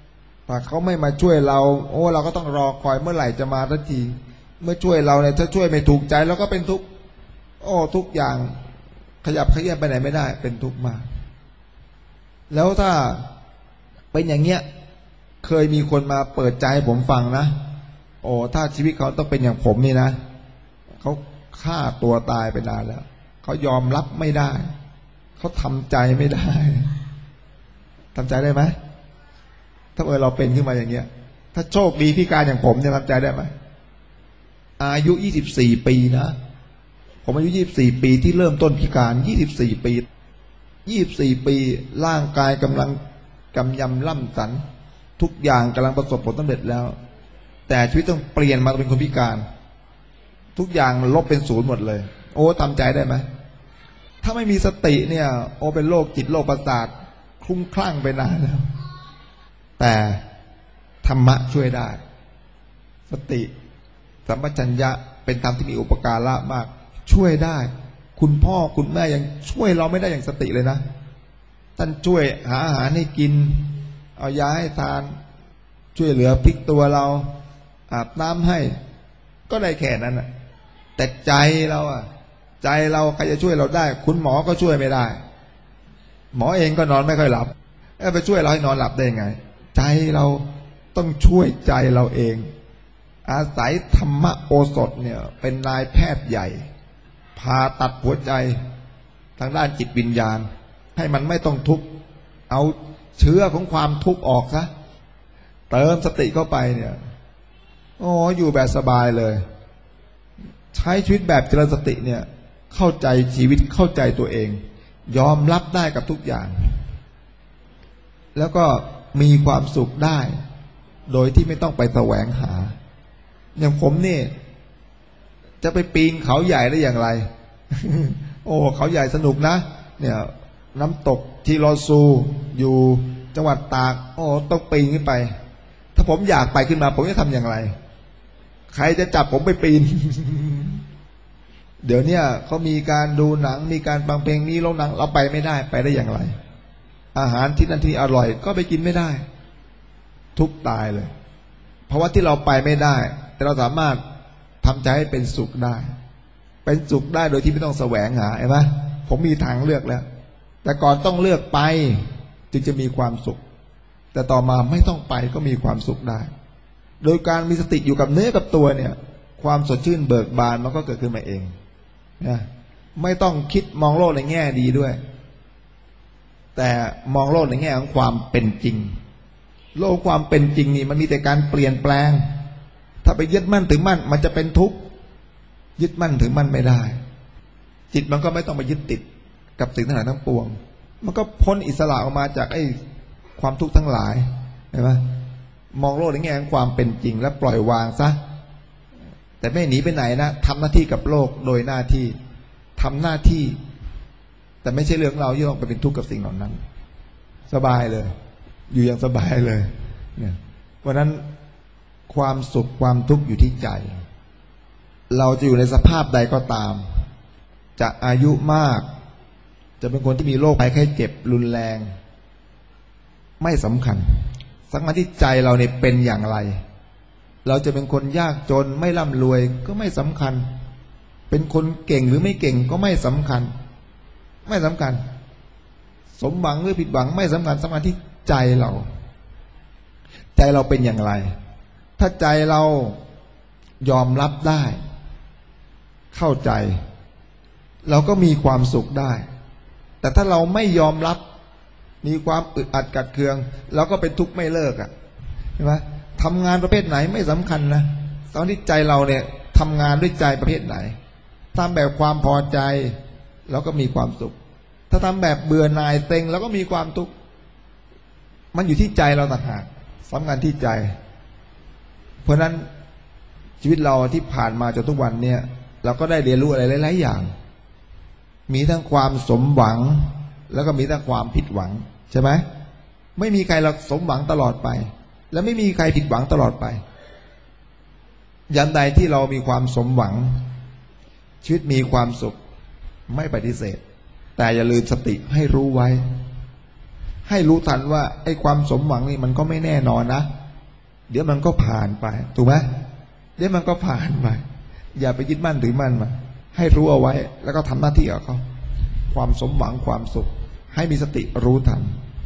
ถ้าเขาไม่มาช่วยเราโอ้เราก็ต้องรอคอยเมื่อไหร่จะมาสักทีเมื่อช่วยเราเนี่ยถ้าช่วยไม่ถูกใจเราก็เป็นทุกข์โอ้ทุกอย่างขยับขยื่นไปไหนไม่ได้เป็นทุกข์มากแล้วถ้าเป็นอย่างเงี้ยเคยมีคนมาเปิดใจให้ผมฟังนะโอ้ถ้าชีวิตเขาต้องเป็นอย่างผมนี่นะเขาฆ่าตัวตายไปนานแล้วเขายอมรับไม่ได้เขาทำใจไม่ได้ทำใจได้ไหมถ้าเออเราเป็นขึ้นมาอย่างเงี้ยถ้าโชคดีพิการอย่างผมเนี่ยทำใจได้ไหมอายุยี่สิบสี่ปีนะผมอายุยี่สิบสี่ปีที่เริ่มต้นพิการยี่สิบสี่ปียี่สิบสี่ปีร่างกายกำลังกำยำล่ำสันทุกอย่างกำลังประสบผลสำเร็จแล้วแต่ชีวิตต้องเปลี่ยนมาเป็นคนพิการทุกอย่างลบเป็นศูนย์หมดเลยโอ้ทำใจได้ไหมถ้าไม่มีสติเนี่ยโอ้เป็นโรคจิตโรคประสาทคลุ้มคลั่งไปนานแล้วแต่ธรรมะช่วยได้สติสัมปชัญญะเป็นธรรมที่มีอุปการะมากช่วยได้คุณพ่อคุณแม่ยังช่วยเราไม่ได้อย่างสติเลยนะท่านช่วยหาอาหารให้กินเอายาให้ทานช่วยเหลือพลิกตัวเราอาบน้ำให้ก็ได้แค่นั้นนะแต่ใจเราอะใจเราใครจะช่วยเราได้คุณหมอก็ช่วยไม่ได้หมอเองก็นอนไม่ค่อยหลับไปช่วยเราให้นอนหลับได้ไงใจเราต้องช่วยใจเราเองอาศัยธรรมโอสถเนี่ยเป็นนายแพทย์ใหญ่ผ่าตัดหัวใจทางด้านจิตวิญญาณให้มันไม่ต้องทุกข์เอาเชื้อของความทุกข์ออกซะเติมสติเข้าไปเนี่ยโอ้อยู่แบบสบายเลยใช้ชีวิตแบบเจริญสติเนี่ยเข้าใจชีวิตเข้าใจตัวเองยอมรับได้กับทุกอย่างแล้วก็มีความสุขได้โดยที่ไม่ต้องไปแสวงหาอย่างผมนี่จะไปปีนเขาใหญ่ได้อย่างไร โอ้เขาใหญ่สนุกนะเนี่ยน้ำตกทีรอซูอยู่จังหวัดตากโอ้ต้องปีนขึ้นไปถ้าผมอยากไปขึ้นมาผมจะทำอย่างไรใครจะจับผมไปปีน เดี๋ยวเนี้ยเขามีการดูหนังมีการฟังเพลงมีโรงหนังเราไปไม่ได้ไปได้อย่างไรอาหารที่นั่นที่อร่อยก็ไปกินไม่ได้ทุกตายเลยเพราะว่าที่เราไปไม่ได้แต่เราสามารถทำใจให้เป็นสุขได้เป็นสุขได้โดยที่ไม่ต้องแสวงหาเห็นไหมผมมีทางเลือกแล้วแต่ก่อนต้องเลือกไปจึงจะมีความสุขแต่ต่อมาไม่ต้องไปก็มีความสุขได้โดยการมีสติอยู่กับเนื้อกับตัวเนี่ยความสดชื่นเบิกบานมันก็เกิดขึ้นมาเองนะไม่ต้องคิดมองโลกในแง่ดีด้วยแต่มองโลกในแง่ของความเป็นจริงโลกความเป็นจริงนี่มันมีแต่การเปลี่ยนแปลงถ้าไปยึดมั่นถือมั่นมันจะเป็นทุกข์ยึดมั่นถือมั่นไม่ได้จิตมันก็ไม่ต้องไปยึดติดกับสิ่งทั้งหลายทั้งปวงมันก็พ้นอิสระออกมาจากไอ้ความทุกข์ทั้งหลายเห็นไหมมองโลกในแง่ของความเป็นจริงและปล่อยวางซะแต่ไม่หนีไปไหนนะทำหน้าที่กับโลกโดยหน้าที่ทำหน้าที่แต่ไม่ใช่เรื่องเราที่ต้องไปเป็นทุกข์กับสิ่งเหล่านั้นสบายเลยอยู่อย่างสบายเลยเนี่ยเพราะนั้นความสุขความทุกข์อยู่ที่ใจเราจะอยู่ในสภาพใดก็ตามจะอายุมากจะเป็นคนที่มีโรคภัยไข้เจ็บรุนแรงไม่สำคัญสังขารที่ใจเราเนี่ยเป็นอย่างไรเราจะเป็นคนยากจนไม่ร่ำรวยก็ไม่สำคัญเป็นคนเก่งหรือไม่เก่งก็ไม่สำคัญไม่สำคัญสมหวังหรือผิดหวังไม่สำคัญสำคัญที่ใจเราใจเราเป็นอย่างไรถ้าใจเรายอมรับได้เข้าใจเราก็มีความสุขได้แต่ถ้าเราไม่ยอมรับมีความอึดอัดกัดเคืองเราก็เป็นทุกข์ไม่เลิกอ่ะใช่ไหมทำงานประเภทไหนไม่สำคัญนะตอนที่ใจเราเนี่ยทำงานด้วยใจประเภทไหนทำแบบความพอใจเราก็มีความสุขถ้าทำแบบเบื่อหน่ายเต็งเราก็มีความทุกข์มันอยู่ที่ใจเราต่างหากสำคัญที่ใจเพราะนั้นชีวิตเราที่ผ่านมาจนทุกวันเนี่ยเราก็ได้เรียนรู้อะไรหลายๆอย่างมีทั้งความสมหวังแล้วก็มีทั้งความผิดหวังใช่ไหมไม่มีใครเราสมหวังตลอดไปและไม่มีใครผิดหวังตลอดไปยันใดที่เรามีความสมหวังชีวิตมีความสุขไม่ปฏิเสธแต่อย่าลืมสติให้รู้ไว้ให้รู้ทันว่าไอ้ความสมหวังนี่มันก็ไม่แน่นอนนะเดี๋ยวมันก็ผ่านไปถูกไหมเดี๋ยวมันก็ผ่านไปอย่าไปยึดมั่นถือมั่นมาให้รู้เอาไว้แล้วก็ทำหน้าที่กับเขาความสมหวังความสุขให้มีสติรู้ทัน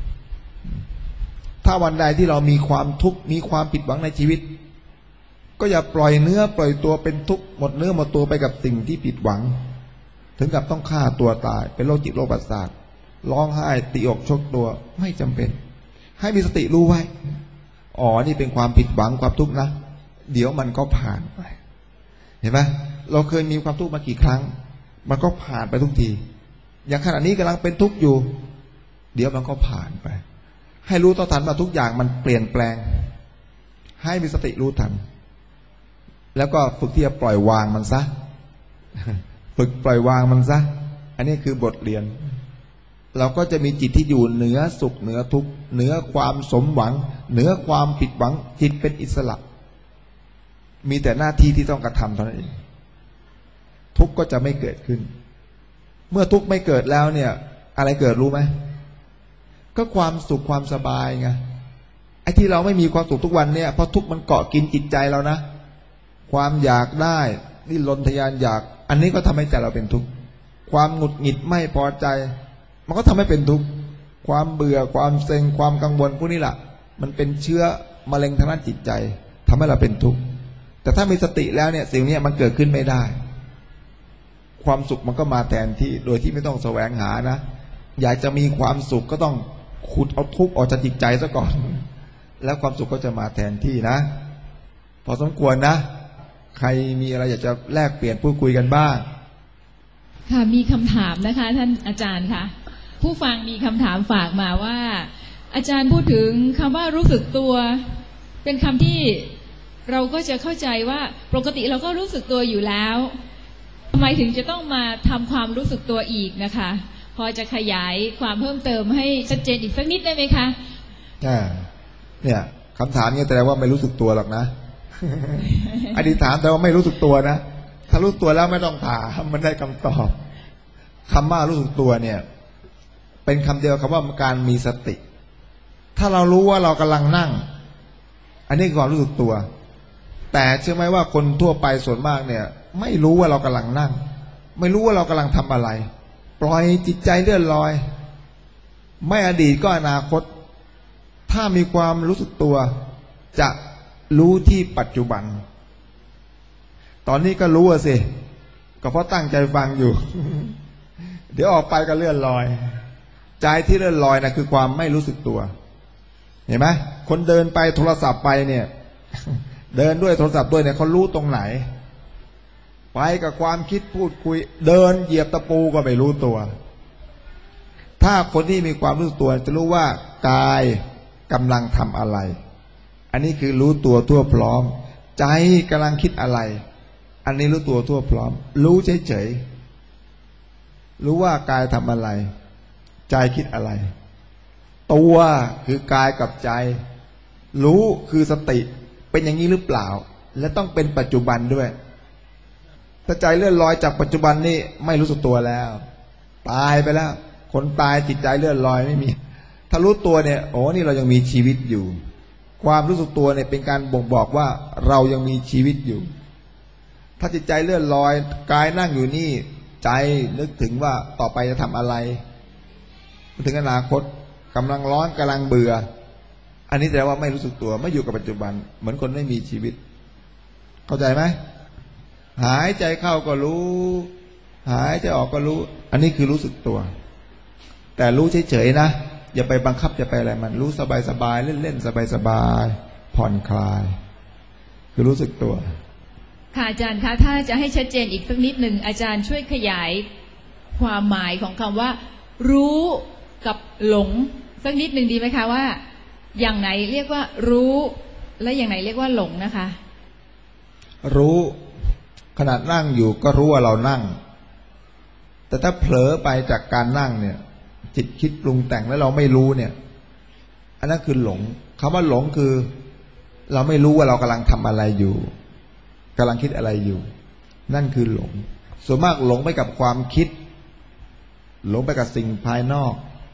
ถ้าวันใดที่เรามีความทุกข์มีความผิดหวังในชีวิตก็อย่าปล่อยเนื้อปล่อยตัวเป็นทุกข์หมดเนื้อหมดตัวไปกับสิ่งที่ผิดหวังถึงกับต้องฆ่าตัวตายเป็นโรคจิตโรคประสาทร้องไห้ตีอกชกตัวไม่จำเป็นให้มีสติรู้ไว้อ๋อนี่เป็นความผิดหวังความทุกข์นะเดี๋ยวมันก็ผ่านไปเห็นไหมเราเคยมีความทุกข์มากี่ครั้งมันก็ผ่านไปทุกทีอย่างขณะนี้กำลังเป็นทุกข์อยู่เดี๋ยวมันก็ผ่านไปให้รู้ต่อทันว่าทุกอย่างมันเปลี่ยนแปลงให้มีสติรู้ทันแล้วก็ฝึกที่จะปล่อยวางมันซะฝึกปล่อยวางมันซะอันนี้คือบทเรียนเราก็จะมีจิตที่อยู่เหนือสุขเหนือทุกข์เหนือความสมหวังเหนือความผิดหวังจิตเป็นอิสระมีแต่หน้าที่ที่ต้องกระทำเท่านั้นเองทุกข์ก็จะไม่เกิดขึ้นเมื่อทุกข์ไม่เกิดแล้วเนี่ยอะไรเกิดรู้ไหมก็ความสุขความสบายไงไอ้ที่เราไม่มีความสุขทุกวันเนี่ยเพราะทุกข์มันเกาะกินจิตใจเรานะความอยากได้นี่ลนทยานอยากอันนี้ก็ทำให้ใจเราเป็นทุกข์ความหงุดหงิดไม่พอใจมันก็ทำให้เป็นทุกข์ความเบื่อความเซ็งความกังวลพวกนี้แหละมันเป็นเชื้อมะเร็งทางด้านจิตใจทำให้เราเป็นทุกข์แต่ถ้ามีสติแล้วเนี่ยสิ่งนี้มันเกิดขึ้นไม่ได้ความสุขมันก็มาแทนที่โดยที่ไม่ต้องแสวงหานะอยากจะมีความสุขก็ต้องขุดเอาทุกข์ออกจากจิตใจซะก่อนแล้วความสุขก็จะมาแทนที่นะพอสมควรนะใครมีอะไรอยากจะแลกเปลี่ยนพูดคุยกันบ้าง
ค่ะมีคำถามนะคะท่านอาจารย์คะผู้ฟังมีคำถามฝากมาว่าอาจารย์พูดถึงคำว่ารู้สึกตัวเป็นคำที่เราก็จะเข้าใจว่าปกติเราก็รู้สึกตัวอยู่แล้วทำไมถึงจะต้องมาทำความรู้สึกตัวอีกนะคะพอจะขยายความเพิ่มเติมให้ชัดเจนอีกสักนิดได้ไหมคะ
อ่าเนี่ยคำถามนี้แสดงว่าไม่รู้สึกตัวหรอกนะ อดีตถามแต่ว่าไม่รู้สึกตัวนะถ้ารู้ตัวแล้วไม่ต้องถามมันได้คำตอบคำว่ารู้สึกตัวเนี่ยเป็นคำเดียวคำว่าการมีสติถ้าเรารู้ว่าเรากำลังนั่งอันนี้คือความรู้สึกตัวแต่เชื่อไหมว่าคนทั่วไปส่วนมากเนี่ยไม่รู้ว่าเรากำลังนั่งไม่รู้ว่าเรากำลังทำอะไรปล่อยจิตใจเลื่อนลอยไม่อดีตก็อนาคตถ้ามีความรู้สึกตัวจะรู้ที่ปัจจุบันตอนนี้ก็รู้สิก็เพราะตั้งใจฟังอยู่ เดี๋ยวออกไปก็เลื่อนลอยใจที่เลื่อนลอยนะคือความไม่รู้สึกตัวเห็นไหมคนเดินไปโทรศัพท์ไปเนี่ย เดินด้วยโทรศัพท์ด้วยเนี่ยเขารู้ตรงไหนไปกับความคิดพูดคุยเดินเหยียบตะปูก็ไม่รู้ตัวถ้าคนที่มีความรู้สึกตัวจะรู้ว่ากายกำลังทำอะไรอันนี้คือรู้ตัวทั่วพร้อมใจกำลังคิดอะไรอันนี้รู้ตัวทั่วพร้อมรู้เฉยๆรู้ว่ากายทำอะไรใจคิดอะไรตัวคือกายกับใจรู้คือสติเป็นอย่างนี้หรือเปล่าและต้องเป็นปัจจุบันด้วยถ้าใจเลื่อนลอยจากปัจจุบันนี่ไม่รู้สึกตัวแล้วตายไปแล้วคนตายจิตใจเลื่อนลอยไม่มีถ้ารู้ตัวเนี่ยโอ้นี่เรายังมีชีวิตอยู่ความรู้สึกตัวเนี่ยเป็นการบ่งบอกว่าเรายังมีชีวิตอยู่ถ้าจิตใจเลื่อนลอยกายนั่งอยู่นี่ใจนึกถึงว่าต่อไปจะทำอะไรถึงอนาคตกำลังร้อนกำลังเบื่ออันนี้แปลว่าไม่รู้สึกตัวไม่อยู่กับปัจจุบันเหมือนคนไม่มีชีวิตเข้าใจไหมหายใจเข้าก็รู้หายใจออกก็รู้อันนี้คือรู้สึกตัวแต่รู้เฉยๆนะอย่าไปบังคับอย่าไปอะไรมันรู้สบายๆเล่นๆสบายๆผ่อนคลายคือรู้สึกตัว
ค่ะอาจารย์คะถ้าจะให้ชัดเจนอีกสักนิดหนึ่งอาจารย์ช่วยขยายความหมายของคำว่ารู้กับหลงสักนิดหนึ่งดีไหมคะว่าอย่างไหนเรียกว่ารู้และอย่างไหนเรียกว่าหลงนะคะ
รู้ขนาดนั่งอยู่ก็รู้ว่าเรานั่งแต่ถ้าเผลอไปจากการนั่งเนี่ยจิตคิดปรุงแต่งแล้วเราไม่รู้เนี่ยอันนั้นคือหลงคำว่าหลงคือเราไม่รู้ว่าเรากำลังทำอะไรอยู่กำลังคิดอะไรอยู่นั่นคือหลงส่วนมากหลงไปกับความคิดหลงไปกับสิ่งภายนอก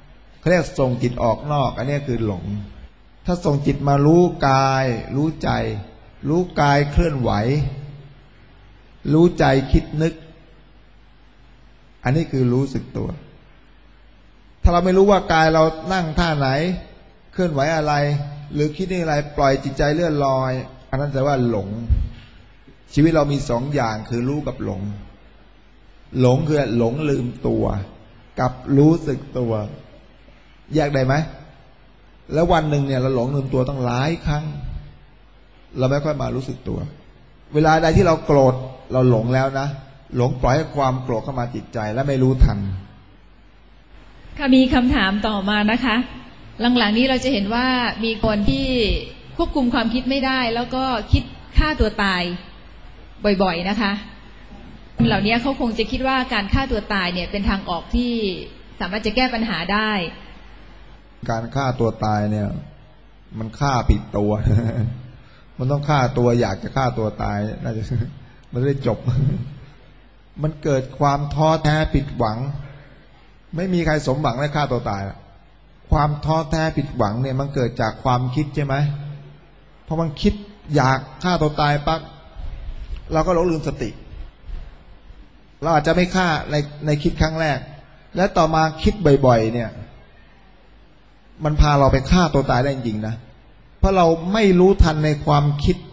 เขาเรียกส่งจิตออกนอกอันนี้คือหลงถ้าส่งจิตมารู้กายรู้ใจรู้กายเคลื่อนไหวรู้ใจคิดนึกอันนี้คือรู้สึกตัวถ้าเราไม่รู้ว่ากายเรานั่งท่าไหนเคลื่อนไหวอะไรหรือคิดอะไรปล่อยจิตใจเลื่อนลอยอันนั้นแปลว่าหลงชีวิตเรามีสองอย่างคือรู้กับหลงหลงคือหลงลืมตัวกับรู้สึกตัวแยกได้ไหมแล้ววันหนึ่งเนี่ยเราหลงลืมตัวตั้งหลายครั้งเราไม่ค่อยมารู้สึกตัวเวลาใดที่เราโกรธเราหลงแล้วนะหลงปล่อยให้ความโกรธเข้ามาจิตใจและไม่รู้ทัน
ค่ะมีคำถามต่อมานะคะหลังๆนี้เราจะเห็นว่ามีคนที่ควบคุมความคิดไม่ได้แล้วก็คิดฆ่าตัวตายบ่อยๆนะคะคนเหล่านี้เขาคงจะคิดว่าการฆ่าตัวตายเนี่ยเป็นทางออกที่สามารถจะแก้ปัญหาได้
การฆ่าตัวตายเนี่ยมันฆ่าผิดตัว มันต้องฆ่าตัวอยากจะฆ่าตัวตายน่าจะมันได้จบ มันเกิดความท้อแท้ผิดหวังไม่มีใครสมหวังและฆ่าตัวตายความท้อแท้ผิดหวังเนี่ยมันเกิดจากความคิดใช่ไหมพอมันคิดอยากฆ่าตัวตายปั๊บเราก็หลงลืมสติเราอาจจะไม่ฆ่าในในคิดครั้งแรกและต่อมาคิดบ่อยๆเนี่ยมันพาเราไปฆ่าตัวตายได้จริงๆนะเพราะเราไม่รู้ทันในความคิด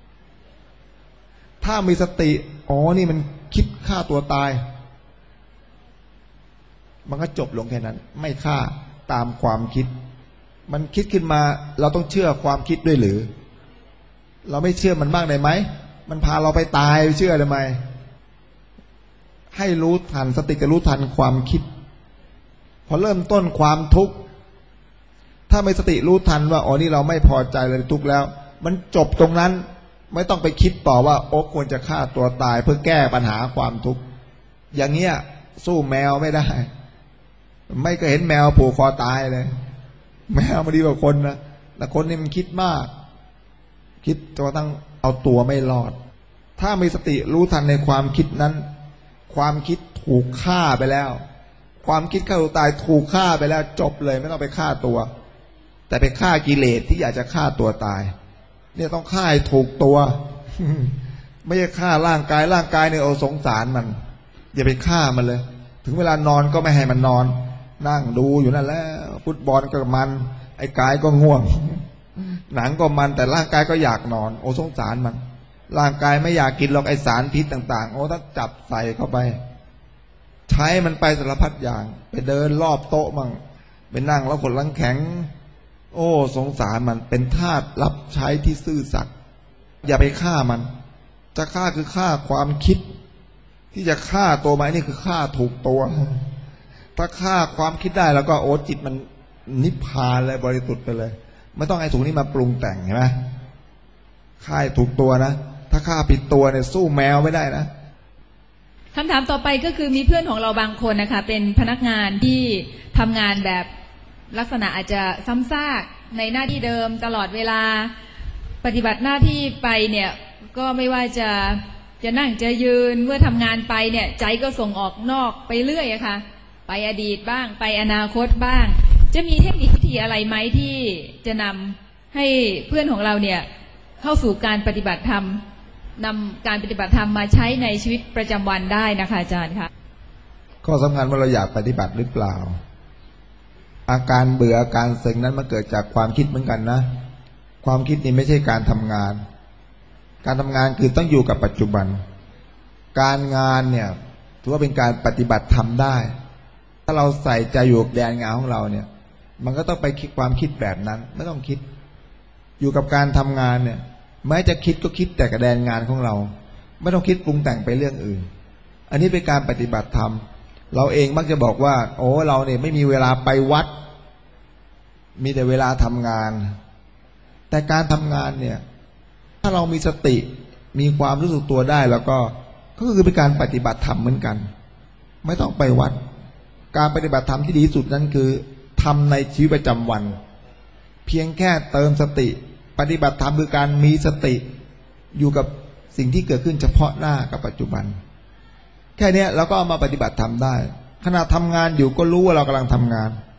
ถ้ามีสติอ๋อนี่มันคิดฆ่าตัวตายมันก็จบลงแค่นั้นไม่ฆ่าตามความคิดมันคิดขึ้นมาเราต้องเชื่อความคิดด้วยหรือเราไม่เชื่อมันบ้างได้ไหมมันพาเราไปตายเชื่อได้ไหมให้รู้ทันสติกับรู้ทันความคิดพอเริ่มต้นความทุกข์ถ้าไม่สติรู้ทันว่าอ๋อนี่เราไม่พอใจเลยทุกข์แล้วมันจบตรงนั้นไม่ต้องไปคิดต่อว่าโอ้ควรจะฆ่าตัวตายเพื่อแก้ปัญหาความทุกข์อย่างเงี้ยสู้แมวไม่ได้ไม่เคยเห็นแมวผูกคอตายเลยแมวมันดีกว่าคนนะแต่คนนี่มันคิดมากคิดจนกระทั่งเอาตัวไม่รอดถ้ามีสติรู้ทันในความคิดนั้นความคิดถูกฆ่าไปแล้วความคิดฆ่าตัวตายถูกฆ่าไปแล้วจบเลยไม่ต้องไปฆ่าตัวแต่ไปฆ่ากิเลสที่อยากจะฆ่าตัวตายเนี่ยต้องฆ่าให้ถูกตัว ไม่ใช่ฆ่าร่างกายร่างกายเนี่ยเอาสงสารมันอย่าไปฆ่ามันเลยถึงเวลานอนก็ไม่ให้มันนอนนั่งดูอยู่นั่นแหละฟุตบอลก็มันไอ้กายก็ง่วง หนังก็มันแต่ร่างกายก็อยากนอนโอ้สงสารมันร่างกายไม่อยากกินหรอกไอสารพิษต่างๆโอ้ถ้าจับใส่เข้าไปใช้มันไปสารพัดอย่างไปเดินรอบโต๊ะมั่งไปนั่งแล้วขดหลังแข็งโอ้สงสารมันเป็นทาสรับใช้ที่ซื่อสัตย์อย่าไปฆ่ามันจะฆ่าคือฆ่าความคิดที่จะฆ่าตัวมันนี่คือฆ่าถูกตัวถ้าฆ่าความคิดได้แล้วก็โอ้จิตมันนิพพานเลยบริสุทธิ์ไปเลยไม่ต้องไอ้สูงนี้มาปรุงแต่งเห็นไหมฆ่าถูกตัวนะถ้าฆ่าผิดตัวเนี่ยสู้แมวไม่ได้นะ
คำถามต่อไปก็คือมีเพื่อนของเราบางคนนะคะเป็นพนักงานที่ทำงานแบบลักษณะอาจจะซ้ำซากในหน้าที่เดิมตลอดเวลาปฏิบัติหน้าที่ไปเนี่ยก็ไม่ว่าจะจะนั่งจะยืนเมื่อทำงานไปเนี่ยใจก็ส่งออกนอกไปเรื่อยอะค่ะไปอดีตบ้างไปอนาคตบ้างจะมีเทคนิควิธีอะไรไหมที่จะนำให้เพื่อนของเราเนี่ยเข้าสู่การปฏิบัติธรรมนำการปฏิบัติธรรมมาใช้ในชีวิตประจำวันได้นะคะอาจารย์คะ
ข้อสำคัญว่าเราอยากปฏิบัติหรือเปล่าอาการเบื่ออาการเซ็งนั้นมันเกิดจากความคิดเหมือนกันนะความคิดนี่ไม่ใช่การทำงานการทำงานคือต้องอยู่กับปัจจุบันการงานเนี่ยถือว่าเป็นการปฏิบัติธรรมได้ถ้าเราใส่ใจอยู่กับแดนงานของเราเนี่ยมันก็ต้องไปคิดความคิดแบบนั้นไม่ต้องคิดอยู่กับการทำงานเนี่ยแม้จะคิดก็คิดแต่กับแดนงานของเราไม่ต้องคิดปรุงแต่งไปเรื่องอื่นอันนี้เป็นการปฏิบัติธรรมเราเองมักจะบอกว่าโอ้เราเนี่ยไม่มีเวลาไปวัดมีแต่เวลาทำงานแต่การทำงานเนี่ยถ้าเรามีสติมีความรู้สึกตัวได้แล้วก็ก็คือเป็นการปฏิบัติธรรมเหมือนกันไม่ต้องไปวัดการปฏิบัติธรรมที่ดีที่สุดนั้นคือทำในชีวิตประจำวันเพียงแค่เติมสติปฏิบัติธรรมคือการมีสติอยู่กับสิ่งที่เกิดขึ้นเฉพาะหน้ากับปัจจุบันแค่นี้เราก็เอามาปฏิบัติธรรมได้ขณะทำงานอยู่ก็รู้ว่าเรากำลังทำงาน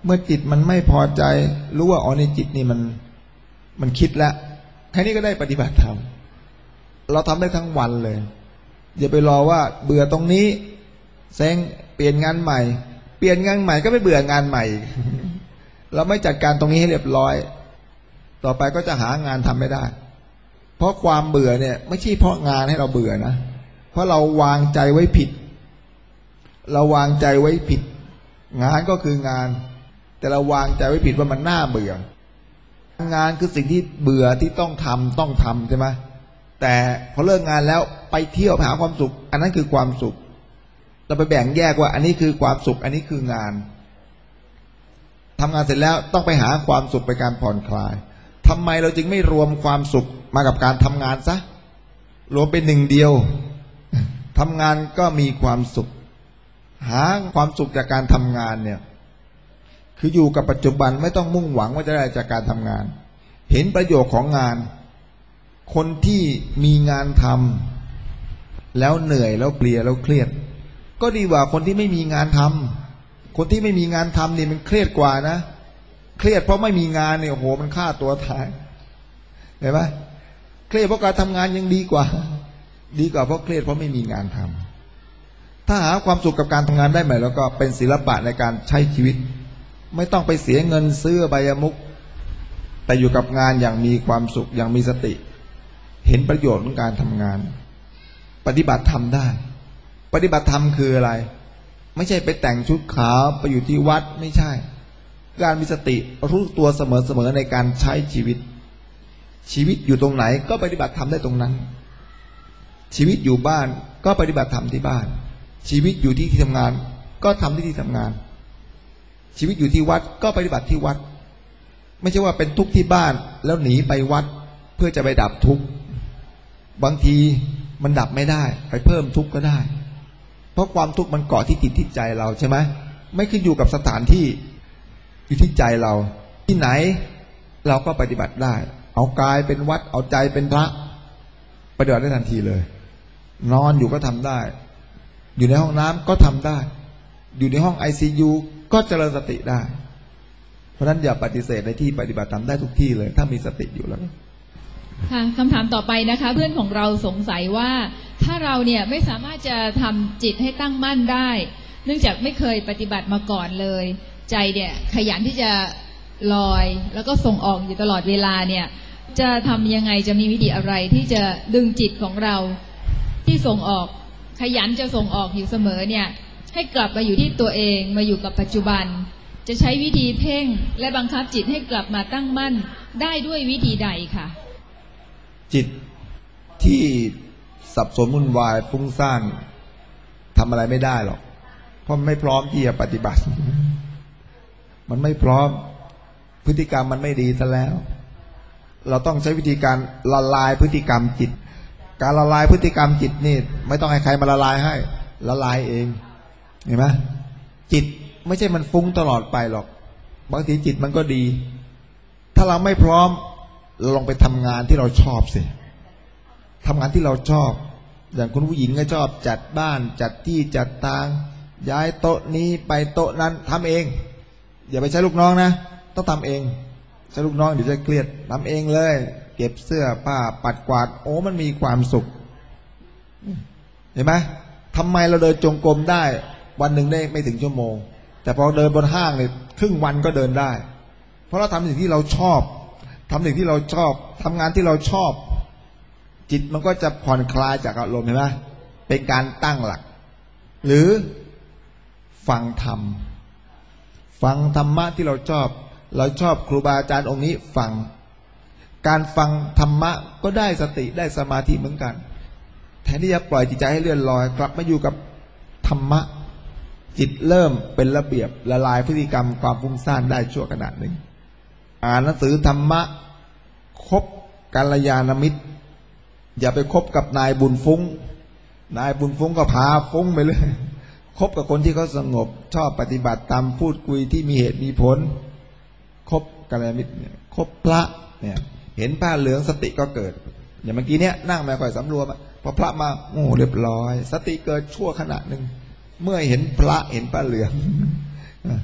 เมื่อจิตมันไม่พอใจรู้ว่าอ๋อในจิตนี่มันมันคิดแล้วแค่นี้ก็ได้ปฏิบัติธรรมเราทำได้ทั้งวันเลยอย่าไปรอว่าเบื่อตรงนี้เซ็งเปลี่ยนงานใหม่เปลี่ยนงานใหม่ก็ไม่เบื่องานใหม่ เราไม่จัดการตรงนี้ให้เรียบร้อยต่อไปก็จะหางานทำไม่ได้เพราะความเบื่อเนี่ยไม่ใช่เพราะงานให้เราเบื่อนะเพราะเราวางใจไว้ผิดเราวางใจไว้ผิดงานก็คืองานแต่เราวางใจไว้ผิดว่ามันน่าเบื่องานคือสิ่งที่เบื่อที่ต้องทำต้องทำใช่ไหมแต่พอเลิกงานแล้วไปเที่ยวหาความสุขอันนั้นคือความสุขเราไปแบ่งแยกว่าอันนี้คือความสุขอันนี้คืองานทำงานเสร็จแล้วต้องไปหาความสุขไปการผ่อนคลายทำไมเราจึงไม่รวมความสุขมากับการทำงานซะรวมเป็นหนึ่งเดียวทำงานก็มีความสุขหาความสุขจากการทำงานเนี่ยคืออยู่กับปัจจุบันไม่ต้องมุ่งหวังว่าจะได้จากการทำงานเห็นประโยชน์ของงานคนที่มีงานทำแล้วเหนื่อยแล้วเพลียแล้วเครียดก็ดีกว่าคนที่ไม่มีงานทำคนที่ไม่มีงานทำนี่มันเครียดกว่านะเครียดเพราะไม่มีงานเนี่ยโอ้โหมันฆ่าตัวตายเห็นไหมเครียดเพราะการทำงานยังดีกว่าดีกว่าเพราะเครียดเพราะไม่มีงานทำถ้าหาความสุขกับการทำงานได้ไหมแล้วก็เป็นศิลปะในการใช้ชีวิตไม่ต้องไปเสียเงินซื้อใบยมุกแต่อยู่กับงานอย่างมีความสุขอย่างมีสติเห็นประโยชน์ของการทำงานปฏิบัติธรรมได้ปฏิบัติธรรมคืออะไรไม่ใช่ไปแต่งชุดขาวไปอยู่ที่วัดไม่ใช่การมีสติรู้ตัวเสมอๆในการใช้ชีวิตชีวิตอยู่ตรงไหนก็ปฏิบัติธรรมได้ตรงนั้นชีวิตอยู่บ้านก็ปฏิบัติธรรมที่บ้านชีวิตอยู่ที่ที่ทำงานก็ทำที่ที่ทำงานชีวิตอยู่ที่วัดก็ปฏิบัติที่วัดไม่ใช่ว่าเป็นทุกข์ที่บ้านแล้วหนีไปวัดเพื่อจะไปดับทุกข์บางทีมันดับไม่ได้ไปเพิ่มทุกข์ก็ได้เพราะความทุกข์มันเกาะที่จิตที่ใจเราใช่ไหมไม่ขึ้นอยู่กับสถานที่อยู่ที่ใจเราที่ไหนเราก็ปฏิบัติได้เอากายเป็นวัดเอาใจเป็นพระปฏิบัติได้ทันทีเลยนอนอยู่ก็ทำได้อยู่ในห้องน้ำก็ทำได้อยู่ในห้อง ไอ ซี ยู ก็เจริญสติได้เพราะฉะนั้นอย่าปฏิเสธในที่ปฏิบัติทำได้ทุกที่เลยถ้ามีสติอยู่แล้ว
ค่ะคำถามต่อไปนะคะเพื่อนของเราสงสัยว่าถ้าเราเนี่ยไม่สามารถจะทำจิตให้ตั้งมั่นได้เนื่องจากไม่เคยปฏิบัติมาก่อนเลยใจเนี่ยขยันที่จะลอยแล้วก็ส่งออกอยู่ตลอดเวลาเนี่ยจะทำยังไงจะมีวิธีอะไรที่จะดึงจิตของเราที่ส่งออกขยันจะส่งออกอยู่เสมอเนี่ยให้กลับมาอยู่ที่ตัวเองมาอยู่กับปัจจุบันจะใช้วิธีเพ่งและบังคับจิตให้กลับมาตั้งมั่นได้ด้วยวิธีใดค่ะ
จิตที่สับสนวุ่นวายฟุ้งซ่านทำอะไรไม่ได้หรอกเพราะมันไม่พร้อมที่จะปฏิบัติมันไม่พร้อมพฤติกรรมมันไม่ดีซะแล้วเราต้องใช้วิธีการละลายพฤติกรรมจิตการละลายพฤติกรรมจิตนี่ไม่ต้องให้ใครมาละลายให้ละลายเองเห็นไหมจิตไม่ใช่มันฟุ้งตลอดไปหรอกบางทีจิตมันก็ดีถ้าเราไม่พร้อมเราลองไปทำงานที่เราชอบสิทำงานที่เราชอบอย่างคุณผู้หญิงก็ชอบจัดบ้านจัดที่จัดทางย้ายโต๊ะนี้ไปโต๊ะนั้นทำเองอย่าไปใช้ลูกน้องนะต้องทำเองใช้ลูกน้องเดี๋ยวจะเครียดทำเองเลยเก็บเสื้อผ้าปัดกวาดโอ้มันมีความสุขเห็นไหมทำไมเราเดินจงกรมได้วันหนึ่งได้ไม่ถึงชั่วโมงแต่พอเดินบนห้างเนี่ยครึ่งวันก็เดินได้เพราะเราทำสิ่งที่เราชอบทำสิ่งที่เราชอบทำงานที่เราชอบจิตมันก็จะผ่อนคลายจากอารมณ์เห็นไหมเป็นการตั้งหลักหรือฟังธรรมฟังธรรมะที่เราชอบเราชอบครูบาอาจารย์องค์นี้ฟังการฟังธรรมะก็ได้สติได้สมาธิเหมือนกันแทนที่จะปล่อยจิตใจให้เลื่อนลอยกลับมาอยู่กับธรรมะจิตเริ่มเป็นระเบียบละลายพฤติกรรมความฟุ้งซ่านได้ชั่วขณะหนึ่งอ่านหนังสือธรรมะคบกัลยาณมิตรอย่าไปคบกับนายบุญฟุ้งนายบุญฟุ้งก็พาฟุ้งไปเลยคบกับคนที่เขาสงบชอบปฏิบัติตามพูดคุยที่มีเหตุมีผลคบกัลยาณมิตรเนี่ยคบพระเนี่ยเห็นผ้าเหลืองสติก็เกิดอย่างเมื่อกี้เนี้ยนั่งไม่ค่อยสำรวมพอพระมาโอ้เรียบร้อยสติเกิดชั่วขณะหนึ่งเมื่อเห็นพระเห็นผ้าเหลือง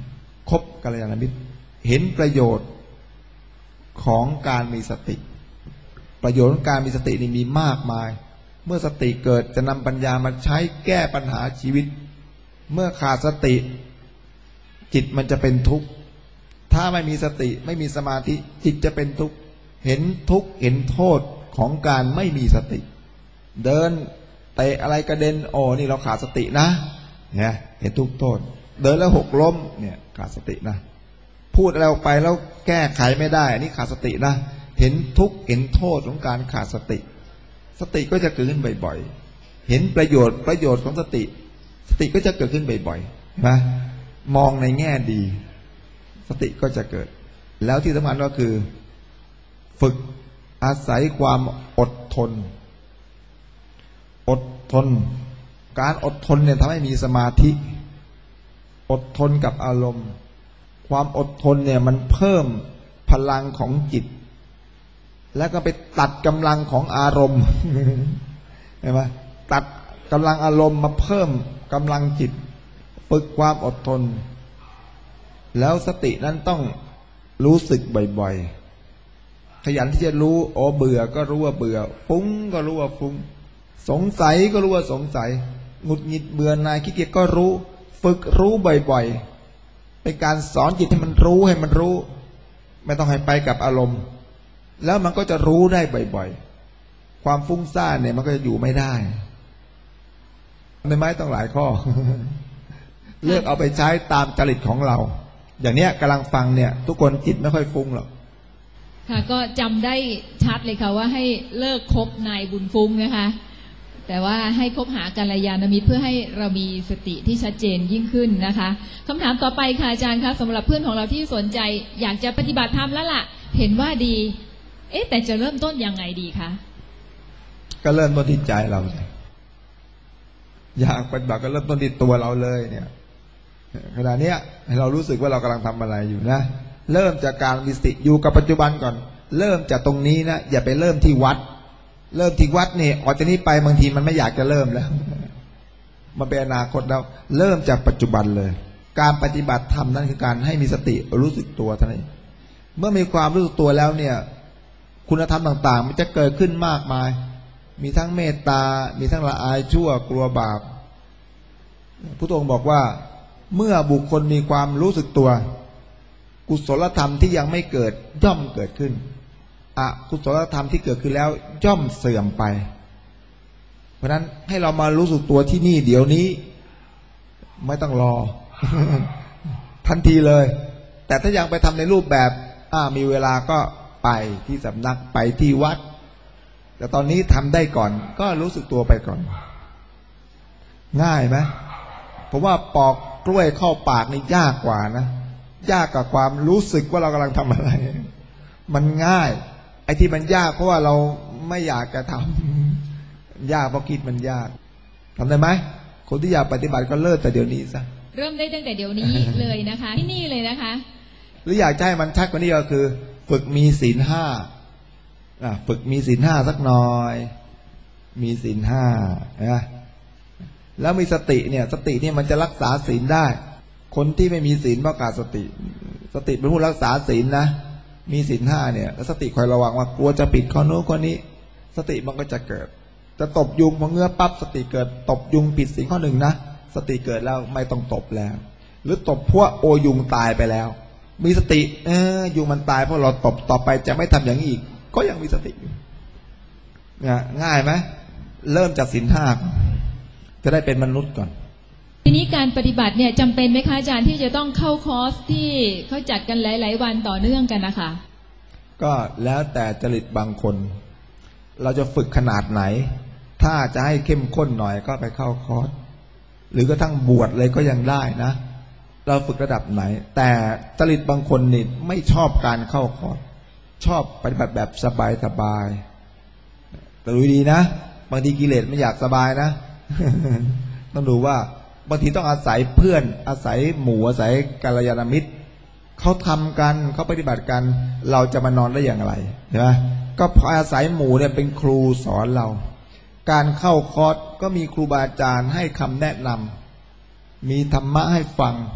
คบกัลยาณมิตรเห็นประโยชน์ของการมีสติประโยชน์ของการมีสตินี่มีมากมายเมื่อสติเกิดจะนำปัญญามาใช้แก้ปัญหาชีวิตเมื่อขาดสติจิตมันจะเป็นทุกข์ถ้าไม่มีสติไม่มีสมาธิจิตจะเป็นทุกข์เห็นทุกข์เห็นโทษของการไม่มีสติเดินเตะอะไรกระเด็นโอ้นี่เราขาดสตินะเนี่ยเห็นทุกข์โทษเดินแล้วหกล้มเนี่ยขาดสตินะพูดอะไรออกไปแล้วแก้ไขไม่ได้อันนี้ขาดสตินะเห็นทุกข์เห็นโทษของการขาดสติสติก็จะเกิดขึ้นบ่อยๆเห็นประโยชน์ประโยชน์ของสติสติก็จะเกิดขึ้นบ่อยๆนะมองในแง่ดีสติก็จะเกิดแล้วที่สำคัญก็คือฝึกอาศัยความอดทนอดทนการอดทนเนี่ยทำให้มีสมาธิอดทนกับอารมณ์ความอดทนเนี่ยมันเพิ่มพลังของจิตแล้วก็ไปตัดกำลังของอารมณ์เห็นไหมตัดกำลังอารมณ์มาเพิ่มกำลังจิตฝึกความอดทนแล้วสตินั้นต้องรู้สึกบ่อยๆขยันที่จะรู้โอ้เบื่อก็รู้ว่าเบื่อฟุ้งก็รู้ว่าฟุ้งสงสัยก็รู้ว่าสงสัยหงุดหงิดเบื่อหน่ายขี้เกียจก็รู้ฝึกรู้บ่อยๆเป็นการสอนจิตให้มันรู้ให้มันรู้ไม่ต้องให้ไปกับอารมณ์แล้วมันก็จะรู้ได้บ่อยๆความฟุ้งซ่านเนี่ยมันก็จะอยู่ไม่ได้ในไม้ต้องหลายข้อ เลือกเอาไปใช้ตามจริตของเราอย่างเนี้ยกำลังฟังเนี่ยทุกคนจิตไม่ค่อยฟุ้งหรอก
ค่ะก็จำได้ชัดเลยค่ะว่าให้เลิกคบนายบุญฟุ้งนะคะแต่ว่าให้คบหากัลยาณมิตรเพื่อให้เรามีสติที่ชัดเจนยิ่งขึ้นนะคะคำถามต่อไปค่ะอาจารย์คะสำหรับเพื่อนของเราที่สนใจอยากจะปฏิบัติธรรมแล้วล่ะเห็นว่าดีเอ๊ะแต่จะเริ่มต้นยังไงดีคะ
ก็เริ่มต้นที่ใจเราเลยอยากปฏิบัติก็เริ่มต้นที่ตัวเราเลยเนี่ยขณะเนี้ยให้เรารู้สึกว่าเรากำลังทำอะไรอยู่นะเริ่มจากการมีสติอยู่กับปัจจุบันก่อนเริ่มจากตรงนี้นะอย่าไปเริ่มที่วัดเริ่มที่วัดเนี่ยออกจากนี้ไปบางทีมันไม่อยากจะเริ่มแล้วมันเป็นอนาคตแล้วเริ่มจากปัจจุบันเลยการปฏิบัติธรรมนั่นคือการให้มีสติรู้สึกตัวเท่านั้นเมื่อมีความรู้สึกตัวแล้วเนี่ยคุณธรรมต่างๆมันจะเกิดขึ้นมากมายมีทั้งเมตตามีทั้งละอายชั่วกลัวบาปพุทธองค์บอกว่าเมื่อบุคคลมีความรู้สึกตัวกุศลธรรมที่ยังไม่เกิดย่อมเกิดขึ้นอกุศลธรรมที่เกิดขึ้นแล้วย่อมเสื่อมไปเพราะฉะนั้นให้เรามารู้สึกตัวที่นี่เดี๋ยวนี้ไม่ต้องรอ ทันทีเลยแต่ถ้ายังไปทำในรูปแบบอ่ามีเวลาก็ไปที่สำนักไปที่วัดแต่ตอนนี้ทำได้ก่อนก็รู้สึกตัวไปก่อนง่ายไหมเพราะว่าปอกกล้วยเข้าปากนี่ยากกว่านะยากกับความรู้สึกว่าเรากำลังทำอะไรมันง่ายไอ้ที่มันยากเพราะว่าเราไม่อยากจะทำยากเพราะคิดมันยากทำได้ไหมคนที่อยากปฏิบัติก็เลิกแต่เดี๋ยวนี้ซะ
เริ่มได้ตั้งแต่เดี๋ยวนี้เลยนะคะที่นี่เลยนะคะ
หรืออยากจะให้มันชัดกว่านี้ก็คือฝึกมีศีลห้าฝึกมีศีลห้าสักหน่อยมีศีลห้านะแล้วมีสติเนี่ยสติเนี่ยมันจะรักษาศีลได้คนที่ไม่มีศีลเพราะขาดสติสติเป็นผู้รักษาศีลนะมีศีลห้าเนี่ยแล้วสติคอยระวังว่ากลัวจะผิดข้อโน้นข้อนี้สติมันก็จะเกิดจะตบยุงพอเงื้อปั๊บสติเกิดตบยุงผิดศีลข้อหนึ่งนะสติเกิดแล้วไม่ต้องตบแล้วหรือตบพวกโอยุงตายไปแล้วมีสติเออยุงมันตายเพราะเราตบต่อไปจะไม่ทำอย่างนี้อีกก็ยังมีสติอยู่เนี่ยง่ายไหมเริ่มจากศีลห้าจะได้เป็นมนุษย์ก่อน
ทีนี้การปฏิบัติเนี่ยจำเป็นไหมคะอาจารย์ที่จะต้องเข้าคอร์สที่เขาจัดกันหลายๆวันต่อเนื่องกันนะคะ
ก็แล้วแต่จริตบางคนเราจะฝึกขนาดไหนถ้าจะให้เข้มข้นหน่อยก็ไปเข้าคอร์สหรือกระทั่งบวชเลยก็ยังได้นะเราฝึกระดับไหนแต่จริตบางคนนี่ไม่ชอบการเข้าคอร์สชอบปฏิบัติแบบสบายๆแต่ดูดีนะบางทีกิเลสไม่อยากสบายนะ ต้องดูว่าบางทีต้องอาศัยเพื่อนอาศัยหมู่อาศัยกัลยาณมิตรเขาทำกันเขาปฏิบัติกันเราจะมานอนได้อย่างไรใช่ไหมก็อาศัยหมู่เนี่ยเป็นครูสอนเราการเข้าคอร์สก็มีครูบาอาจารย์ให้คำแนะนำมีธรรมะให้ฟัง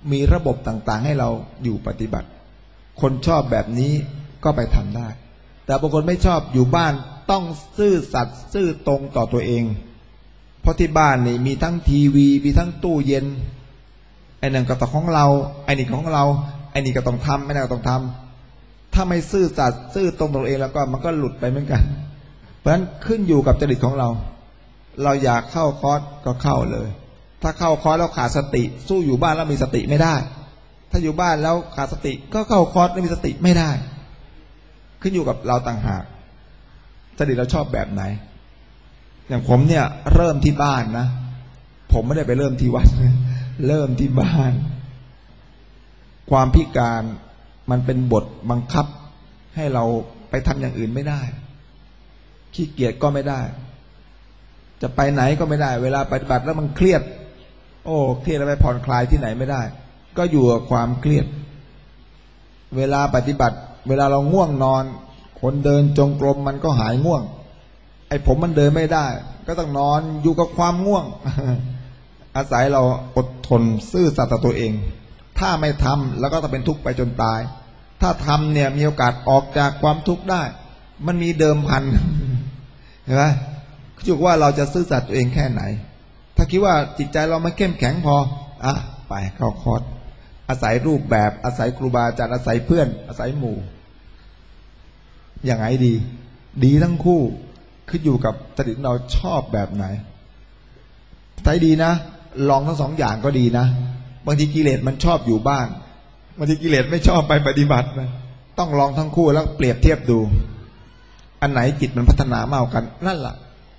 มีระบบต่างๆให้เราอยู่ปฏิบัติ คนชอบแบบนี้ก็ไปทำได้แต่บางคนไม่ชอบอยู่บ้านต้องซื่อสัตย์ซื่อตรงต่อตัวเองเพราะที่บ้านนี่มีทั้งทีวีมีทั้งตู้เย็นไอ้นั่นก็ต้องของเราไอ้นี่ของเราไอ้นี่ก็ต้องทำไอ้นั่นก็ต้องทำถ้าไม่ซื่อสัตย์ซื่อตรงต่อตัวเองแล้วก็มันก็หลุดไปเหมือนกันเพราะฉะนั้นขึ้นอยู่กับจริตของเราเราอยากเข้าคอร์สก็เข้าเลยถ้าเข้าคอร์สแล้วขาดสติสู้อยู่บ้านแล้วมีสติไม่ได้ถ้าอยู่บ้านแล้วขาดสติก็เข้าคอร์สแล้วมีสติไม่ได้ขึ้นอยู่กับเราต่างหากจริตเราชอบแบบไหนอย่างผมเนี่ยเริ่มที่บ้านนะผมไม่ได้ไปเริ่มที่วัดเริ่มที่บ้านความพิการมันเป็นบทบังคับให้เราไปทำอย่างอื่นไม่ได้ขี้เกียจก็ไม่ได้จะไปไหนก็ไม่ได้เวลาปฏิบัติแล้วมันเครียดโอ้เครียดแล้วไปผ่อนคลายที่ไหนไม่ได้ก็อยู่กับความเครียดเวลาปฏิบัติเวลาเราง่วงนอนคนเดินจงกรมมันก็หายง่วงไอ้ผมมันเดินไม่ได้ก็ต้องนอนอยู่กับความง่วง อาศัยเราอดทนซื่อสัตย์ต่อตัวเองถ้าไม่ทำแล้วก็จะเป็นทุกข์ไปจนตายถ้าทำเนี่ยมีโอกาสออกจากความทุกข์ได้มันมีเดิมพัน เห็นไหมคิดว่าเราจะซื่อสัตย์ตัวเองแค่ไหนถ้าคิดว่าจิตใจเราไม่เข้มแข็งพออ่ะไปเข้าคอร์สอาศัยรูปแบบอาศัยครูบาอาจารย์อาศัยเพื่อนอาศัยหมู่อย่างไรดีดีทั้งคู่ขึ้นอยู่กับจริตเราชอบแบบไหนใช้ดีนะลองทั้งสองอย่างก็ดีนะบางทีกิเลสมันชอบอยู่บ้านบางทีกิเลสไม่ชอบไปปฏิบัตินะต้องลองทั้งคู่แล้วเปรียบเทียบดูอันไหนจิตมันพัฒนามากกันนั่นแหละ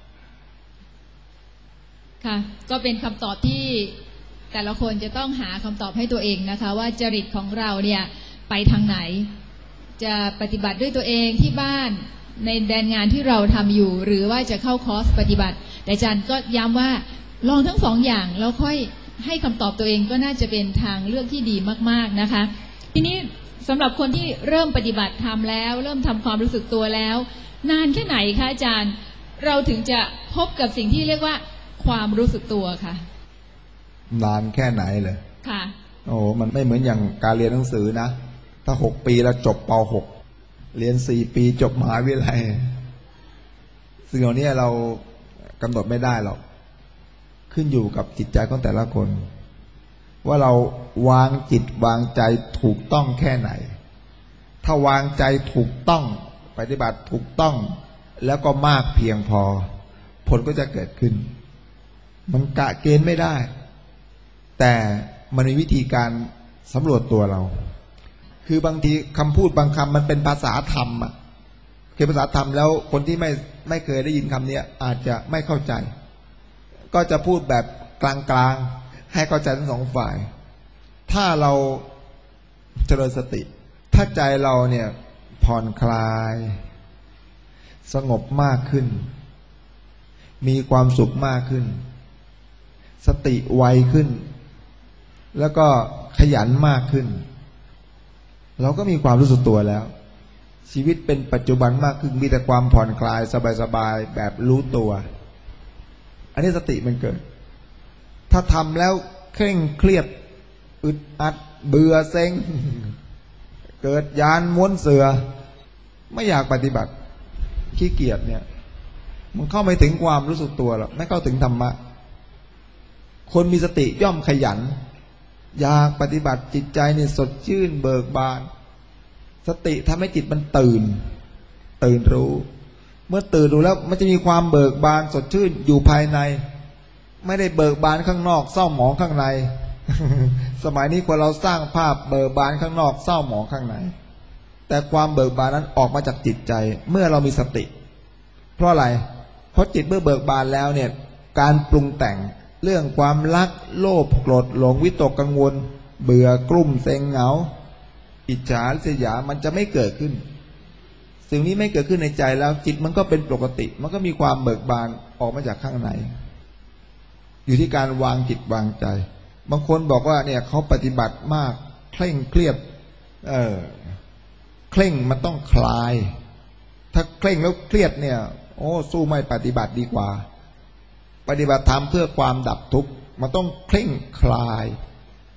ค่ะก็เป็นคำตอบที่แต่ละคนจะต้องหาคำตอบให้ตัวเองนะคะว่าจริตของเราเนี่ยไปทางไหนจะปฏิบัติด้วยตัวเองที่บ้านในแดนงานที่เราทำอยู่หรือว่าจะเข้าคอร์สปฏิบัติแต่อาจารย์ก็ย้ำว่าลองทั้งสองอย่างแล้วค่อยให้คำตอบตัวเองก็น่าจะเป็นทางเลือกที่ดีมากๆนะคะทีนี้สำหรับคนที่เริ่มปฏิบัติทำแล้วเริ่มทำความรู้สึกตัวแล้วนานแค่ไหนคะอาจารย์เราถึงจะพบกับสิ่งที่เรียกว่าความรู้สึกตัวค่ะ
นานแค่ไหนเลย
ค่ะ
โอ้มันไม่เหมือนอย่างการเรียนหนังสือนะถ้าหกปีแล้วจบป.หก เรียนสี่ปีจบมหาวิทยาลัยสิ่งเหล่านี้เรากำหนดไม่ได้หรอกขึ้นอยู่กับจิตใจของแต่ละคนว่าเราวางจิตวางใจถูกต้องแค่ไหนถ้าวางใจถูกต้องปฏิบัติถูกต้องแล้วก็มากเพียงพอผลก็จะเกิดขึ้นมันกะเกณฑ์ไม่ได้แต่มันมีวิธีการสำรวจตัวเราคือบางทีคำพูดบางคำมันเป็นภาษาธรรมอ่ะคือภาษาธรรมแล้วคนที่ไม่ไม่เคยได้ยินคำนี้อาจจะไม่เข้าใจก็จะพูดแบบกลางๆให้เข้าใจทั้งสองฝ่ายถ้าเราเจริญสติถ้าใจเราเนี่ยผ่อนคลายสงบมากขึ้นมีความสุขมากขึ้นสติไวขึ้นแล้วก็ขยันมากขึ้นเราก็มีความรู้สึกตัวแล้วชีวิตเป็นปัจจุบันมากขึ้นมีแต่ความผ่อนคลายสบายๆแบบรู้ตัวอันนี้สติมันเกิดถ้าทำแล้วเคร่งเครียดอึดอัดเบื่อเซ็งเกิดยานม้วนเสือไม่อยากปฏิบัติขี้เกียจเนี่ยมันเข้าไม่ถึงความรู้สึกตัวหรอกไม่เข้าถึงธรรมะคนมีสติย่อมขยันอยากปฏิบัติจิตใจนี่สดชื่นเบิกบานสติทำให้จิตมันตื่นตื่นรู้เมื่อตื่นรู้แล้วมันจะมีความเบิกบานสดชื่นอยู่ภายในไม่ได้เบิกบานข้างนอกเศร้าหมองข้างใน สมัยนี้คนเราสร้างภาพเบิกบานข้างนอกเศร้าหมองข้างในแต่ความเบิกบานนั้นออกมาจากจิตใจเมื่อเรามีสติเพราะอะไรเพราะจิตเมื่อเบิกบานแล้วเนี่ยการปรุงแต่งเรื่องความรักโลภโกรธหลงวิตกกังวลเบื่อกลุ่มเซ็งเหงาอิจฉาริษยามันจะไม่เกิดขึ้นสิ่งนี้ไม่เกิดขึ้นในใจแล้วจิตมันก็เป็นปกติมันก็มีความเบิกบานออกมาจากข้างในอยู่ที่การวางจิตวางใจบางคนบอกว่าเนี่ยเขาปฏิบัติมากเคร่งเครียดเออเคร่งมันต้องคลายถ้าเคร่งแล้วเครียดเนี่ยโอ้สู้ไม่ปฏิบัติดีกว่าปฏิบัติธรรมเพื่อความดับทุกข์มันต้องเคร่งคลาย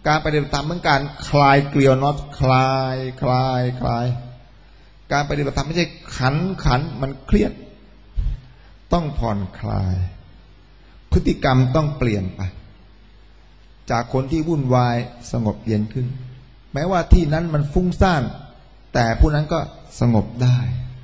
การปฏิบัติธรรมเหมือนการคลายเกลียวน็อตคลายคลายคลายการปฏิบัติธรรมไม่ใช่ขันขันมันเครียดต้องผ่อนคลายพฤติกรรมต้องเปลี่ยนไปจากคนที่วุ่นวายสงบเย็นขึ้นแม้ว่าที่นั้นมันฟุ้งซ่านแต่ผู้นั้นก็สงบได้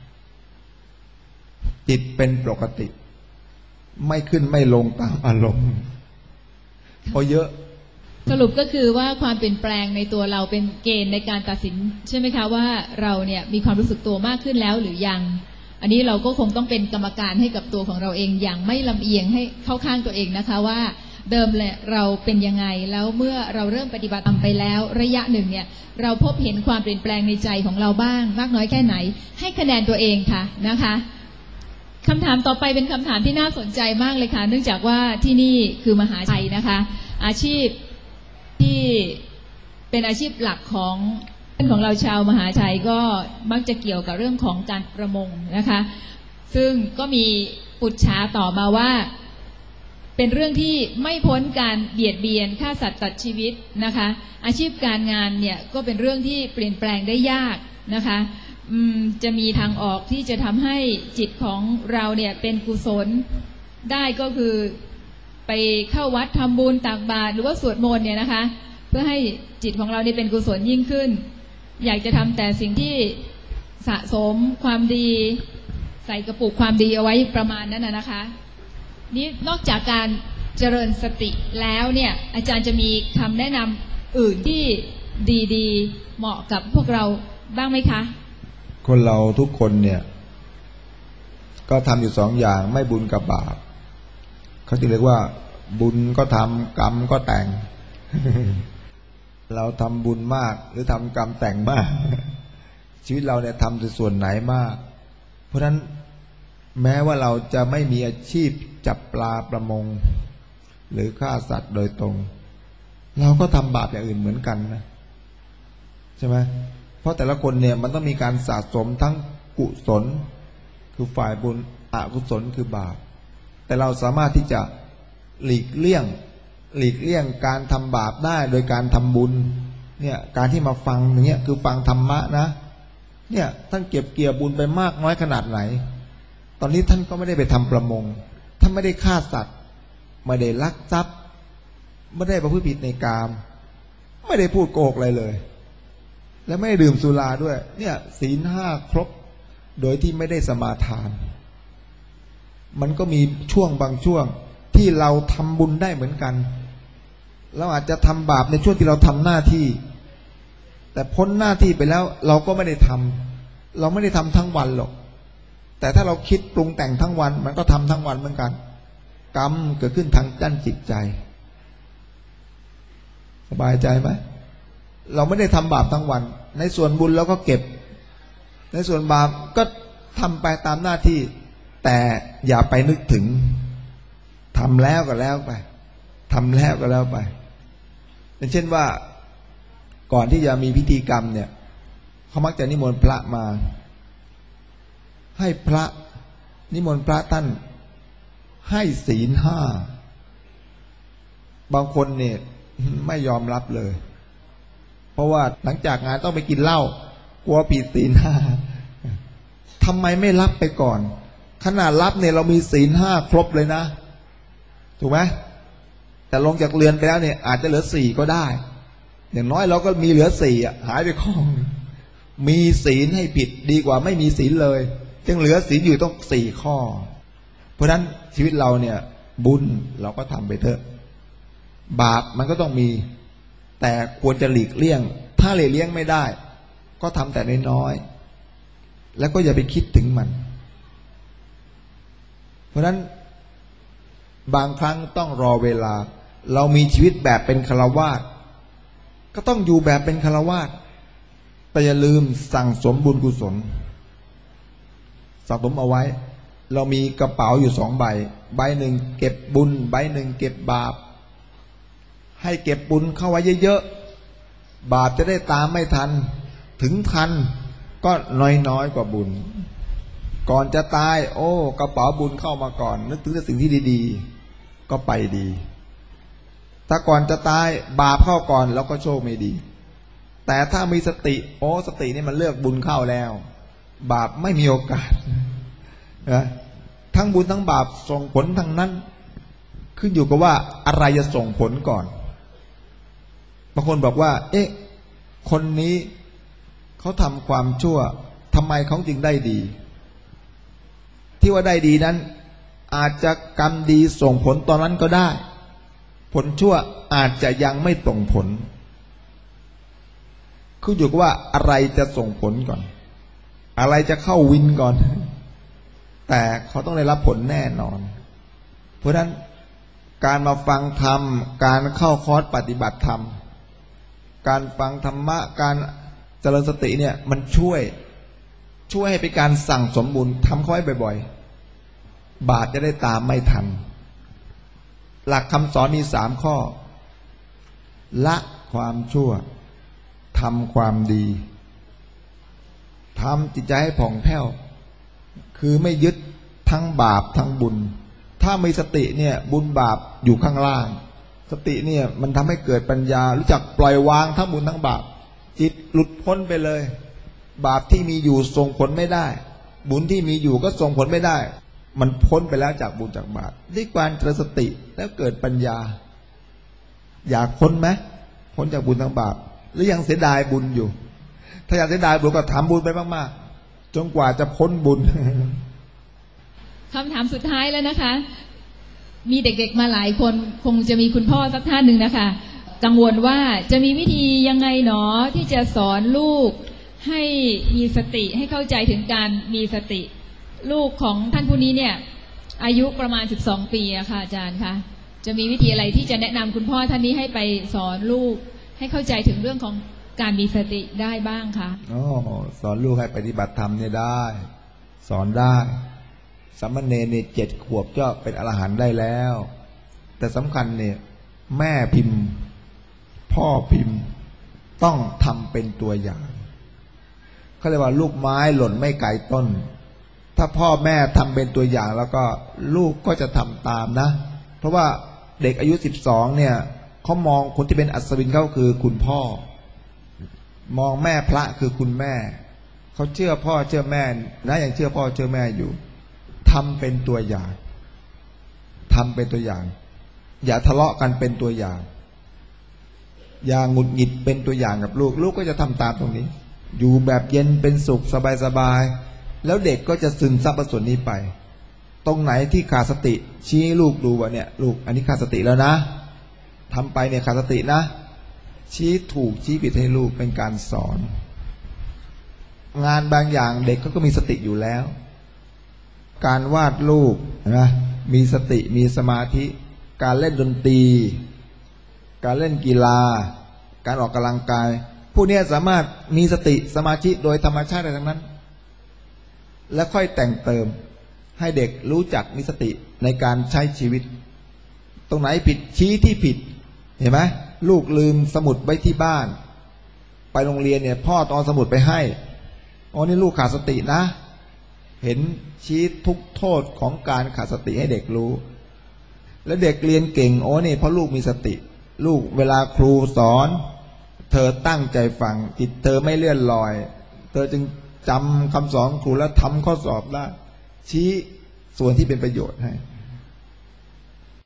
จิตเป็นปกติไม่ขึ้นไม่ลงตามอารมณ์เพราะเยอะ
สรุปก็คือว่าความเปลี่ยนแปลงในตัวเราเป็นเกณฑ์ในการตัดสินใช่ไหมคะว่าเราเนี่ยมีความรู้สึกตัวมากขึ้นแล้วหรือยังอันนี้เราก็คงต้องเป็นกรรมการให้กับตัวของเราเองอย่างไม่ลำเอียงให้เข้าข้างตัวเองนะคะว่าเดิมแหละเราเป็นยังไงแล้วเมื่อเราเริ่มปฏิบัติตามไปแล้วระยะหนึ่งเนี่ยเราพบเห็นความเปลี่ยนแปลงในใจของเราบ้างมากน้อยแค่ไหนให้คะแนนตัวเองค่ะนะคะคำถามต่อไปเป็นคำถามที่น่าสนใจมากเลยค่ะเนื่องจากว่าที่นี่คือมหาชัยนะคะอาชีพที่เป็นอาชีพหลักของของเราชาวมหาชัยก็มักจะเกี่ยวกับเรื่องของการประมงนะคะซึ่งก็มีปุจฉาต่อมาว่าเป็นเรื่องที่ไม่พ้นการเบียดเบียนฆ่าสัตว์ตัดชีวิตนะคะอาชีพการงานเนี่ยก็เป็นเรื่องที่เปลี่ยนแปลงได้ยากนะคะจะมีทางออกที่จะทำให้จิตของเราเนี่ยเป็นกุศลได้ก็คือไปเข้าวัดทำบุญตักบาตรหรือว่าสวดมนต์เนี่ยนะคะเพื่อให้จิตของเราเนี่ยเป็นกุศลยิ่งขึ้นอยากจะทำแต่สิ่งที่สะสมความดีใส่กระปุกความดีเอาไว้ประมาณนั้นนะคะนี่นอกจากการเจริญสติแล้วเนี่ยอาจารย์จะมีคำแนะนำอื่นที่ดีๆเหมาะกับพวกเราบ้างไหมคะ
คนเราทุกคนเนี่ยก็ทำอยู่สองอย่างไม่บุญกับบาปเขาจะเรียกว่าบุญก็ทำกรรมก็แต่ง เราทำบุญมากหรือทำกรรมแต่งมาก ชีวิตเราเนี่ยทำในส่วนไหนมากเพราะฉะนั้นแม้ว่าเราจะไม่มีอาชีพจับปลาประมงหรือฆ่าสัตว์โดยตรงเราก็ทำบาปอย่างอื่นเหมือนกันนะใช่ไหมเพราะแต่ละคนเนี่ยมันต้องมีการสะสมทั้งกุศลคือฝ่ายบุญอกุศลคือบาปแต่เราสามารถที่จะหลีกเลี่ยงหลีกเลี่ยงการทำบาปได้โดยการทำบุญเนี่ยการที่มาฟังอย่างเงี้ยคือฟังธรรมะนะเนี่ยท่านเก็บเกี่ยวบุญไปมากน้อยขนาดไหนตอนนี้ท่านก็ไม่ได้ไปทำประมงท่านไม่ได้ฆ่าสัตว์ไม่ได้ลักทรัพย์ไม่ได้ประพฤติผิดในกามไม่ได้พูดโกหกอะไรเลยและไม่ได้ดื่มสุราด้วยเนี่ยศีลห้าครบโดยที่ไม่ได้สมาทานมันก็มีช่วงบางช่วงที่เราทำบุญได้เหมือนกันเราอาจจะทำบาปในช่วงที่เราทำหน้าที่แต่พ้นหน้าที่ไปแล้วเราก็ไม่ได้ทำเราไม่ได้ทำทั้งวันหรอกแต่ถ้าเราคิดปรุงแต่งทั้งวันมันก็ทำทั้งวันเหมือนกันกรรมเกิดขึ้นทางด้านจิตใจสบายใจไหมเราไม่ได้ทำบาปทั้งวันในส่วนบุญเราก็เก็บในส่วนบาปก็ทำไปตามหน้าที่แต่อย่าไปนึกถึงทำแล้วก็แล้วไปทำแล้วก็แล้วไปอย่างเช่นว่าก่อนที่จะมีพิธีกรรมเนี่ยเขามักจะนิมนต์พระมาให้พระนิมนต์พระท่านให้ศีลห้าบางคนเนี่ยไม่ยอมรับเลยเพราะว่าหลังจากงานต้องไปกินเหล้ากลัวผิดศีลห้าทำไมไม่รับไปก่อนขนาดรับเนี่ยเรามีศีลห้าครบเลยนะถูกไหมแต่ลงจากเรือนไปแล้วเนี่ยอาจจะเหลือสี่ก็ได้อย่างน้อยเราก็มีเหลือสี่อ่ะหายไปข้อมีศีลให้ผิดดีกว่าไม่มีศีลเลยยังเหลือศีลอยู่ต้องสี่ข้อเพราะฉะนั้นชีวิตเราเนี่ยบุญเราก็ทำไปเถอะบาปมันก็ต้องมีแต่ควรจะหลีกเลี่ยงถ้าหลีกเลี่ยงไม่ได้ก็ทำแต่น้อยๆแล้วก็อย่าไปคิดถึงมันเพราะฉะนั้นบางครั้งต้องรอเวลาเรามีชีวิตแบบเป็นฆราวาสก็ต้องอยู่แบบเป็นฆราวาสแต่อย่าลืมสั่งสมบุญกุศลสะสมเอาไว้เรามีกระเป๋าอยู่สองใบใบหนึ่งเก็บบุญใบหนึ่งเก็บบาปให้เก็บบุญเข้าไว้เยอะๆบาปจะได้ตามไม่ทันถึงทันก็น้อยๆกว่าบุญก่อนจะตายโอ้กระเป๋าบุญเข้ามาก่อนนึกถึงแต่สิ่งที่ดีๆก็ไปดีถ้าก่อนจะตายบาปเข้าก่อนแล้วก็โชคไม่ดีแต่ถ้ามีสติโอ้สตินี่มันเลือกบุญเข้าแล้วบาปไม่มีโอกาสนะทั้งบุญทั้งบาปส่งผลทั้งนั้นขึ้นอยู่กับว่าอะไรจะส่งผลก่อนบางคนบอกว่าเอ๊ะคนนี้เขาทำความชั่วทำไมเขาจึงได้ดีที่ว่าได้ดีนั้นอาจจะกรรมดีส่งผลตอนนั้นก็ได้ผลชั่วอาจจะยังไม่ส่งผลขึ้นอยู่กับว่าอะไรจะส่งผลก่อนอะไรจะเข้าวินก่อนแต่เขาต้องได้รับผลแน่นอนเพราะฉะนั้นการมาฟังธรรมการเข้าคอร์สปฏิบัติธรรมการฟังธรรมะการเจริญสติเนี่ยมันช่วยช่วยให้เป็นการสั่งสมบุญทำเข้าไว้บ่อยๆบาปจะได้ตามไม่ทันหลักคำสอนมีสามข้อละความชั่วทำความดีทำจิตใจให้ผ่องแผ้วคือไม่ยึดทั้งบาปทั้งบุญถ้ามีสติเนี่ยบุญบาปอยู่ข้างล่างสติเนี่ยมันทำให้เกิดปัญญารู้จักปล่อยวางทั้งบุญทั้งบาปจิตหลุดพ้นไปเลยบาปที่มีอยู่ส่งผลไม่ได้บุญที่มีอยู่ก็ส่งผลไม่ได้มันพ้นไปแล้วจากบุญจากบาปด้วยการเจริญสติแล้วเกิดปัญญาอยากพ้นไหมพ้นจากบุญทั้งบาปหรือยังเสียดายบุญอยู่ถ้าอยากเสียดายบุญก็ทำบุญไปมากๆจนกว่าจะพ้นบุญ
คำถามสุดท้ายแล้วนะคะมีเด็กๆมาหลายคนคงจะมีคุณพ่อสักท่านหนึ่งนะคะกังวลว่าจะมีวิธียังไงหนอที่จะสอนลูกให้มีสติให้เข้าใจถึงการมีสติลูกของท่านผู้นี้เนี่ยอายุประมาณสิบสองปีอะค่ะอาจารย์คะจะมีวิธีอะไรที่จะแนะนำคุณพ่อท่านนี้ให้ไปสอนลูกให้เข้าใจถึงเรื่องของการมีสติได้บ้างคะอ๋อ
สอนลูกให้ปฏิบัติธรรมเนี่ยได้สอนได้สามเณรเนี่ยเจ็ดขวบก็เป็นอรหันต์ได้แล้วแต่สำคัญเนี่ยแม่พิมพ์พ่อพิมพ์ต้องทำเป็นตัวอย่างเขาเรียกว่าลูกไม้หล่นไม่ไกลต้นถ้าพ่อแม่ทำเป็นตัวอย่างแล้วก็ลูกก็จะทำตามนะเพราะว่าเด็กอายุสิบสองเนี่ยเขามองคนที่เป็นอัศวินเขาคือคุณพ่อมองแม่พระคือคุณแม่เขาเชื่อพ่อเชื่อแม่นะอย่างเชื่อพ่อเชื่อแม่อยู่ทำเป็นตัวอย่างทำเป็นตัวอย่างอย่าทะเลาะกันเป็นตัวอย่างอย่าหงุดหงิดเป็นตัวอย่างกับลูกลูกก็จะทำตามตรงนี้อยู่แบบเย็นเป็นสุขสบายๆแล้วเด็กก็จะซึมซับส่วนนี้ไปตรงไหนที่ขาดสติชี้ลูกดูว่าเนี่ยลูกอันนี้ขาดสติแล้วนะทำไปเนี่ยขาดสตินะชี้ถูกชี้ผิดให้ลูกเป็นการสอนงานบางอย่างเด็กก็มีสติอยู่แล้วการวาดรูปนะมีสติมีสมาธิการเล่นดนตรีการเล่นกีฬาการออกกำลังกายผู้นี้สามารถมีสติสมาธิโดยธรรมชาติอะไรทั้งนั้นและค่อยแต่งเติมให้เด็กรู้จักมีสติในการใช้ชีวิตตรงไหนผิดชี้ที่ผิดเห็นไหมลูกลืมสมุดไว้ที่บ้านไปโรงเรียนเนี่ยพ่อตอนสมุดไปให้อ๋อนี่ลูกขาดสตินะเห็นชี้ทุกโทษของการขาดสติให้เด็กรู้แล้วเด็กเรียนเก่งโอ้นี่เพราะลูกมีสติลูกเวลาครูสอนเธอตั้งใจฟังจิตเธอไม่เลื่อนลอยเธอจึงจำคำสอนครูแล้วทำข้อสอบได้ชี้ส่วนที่เป็นประโยชน์ให้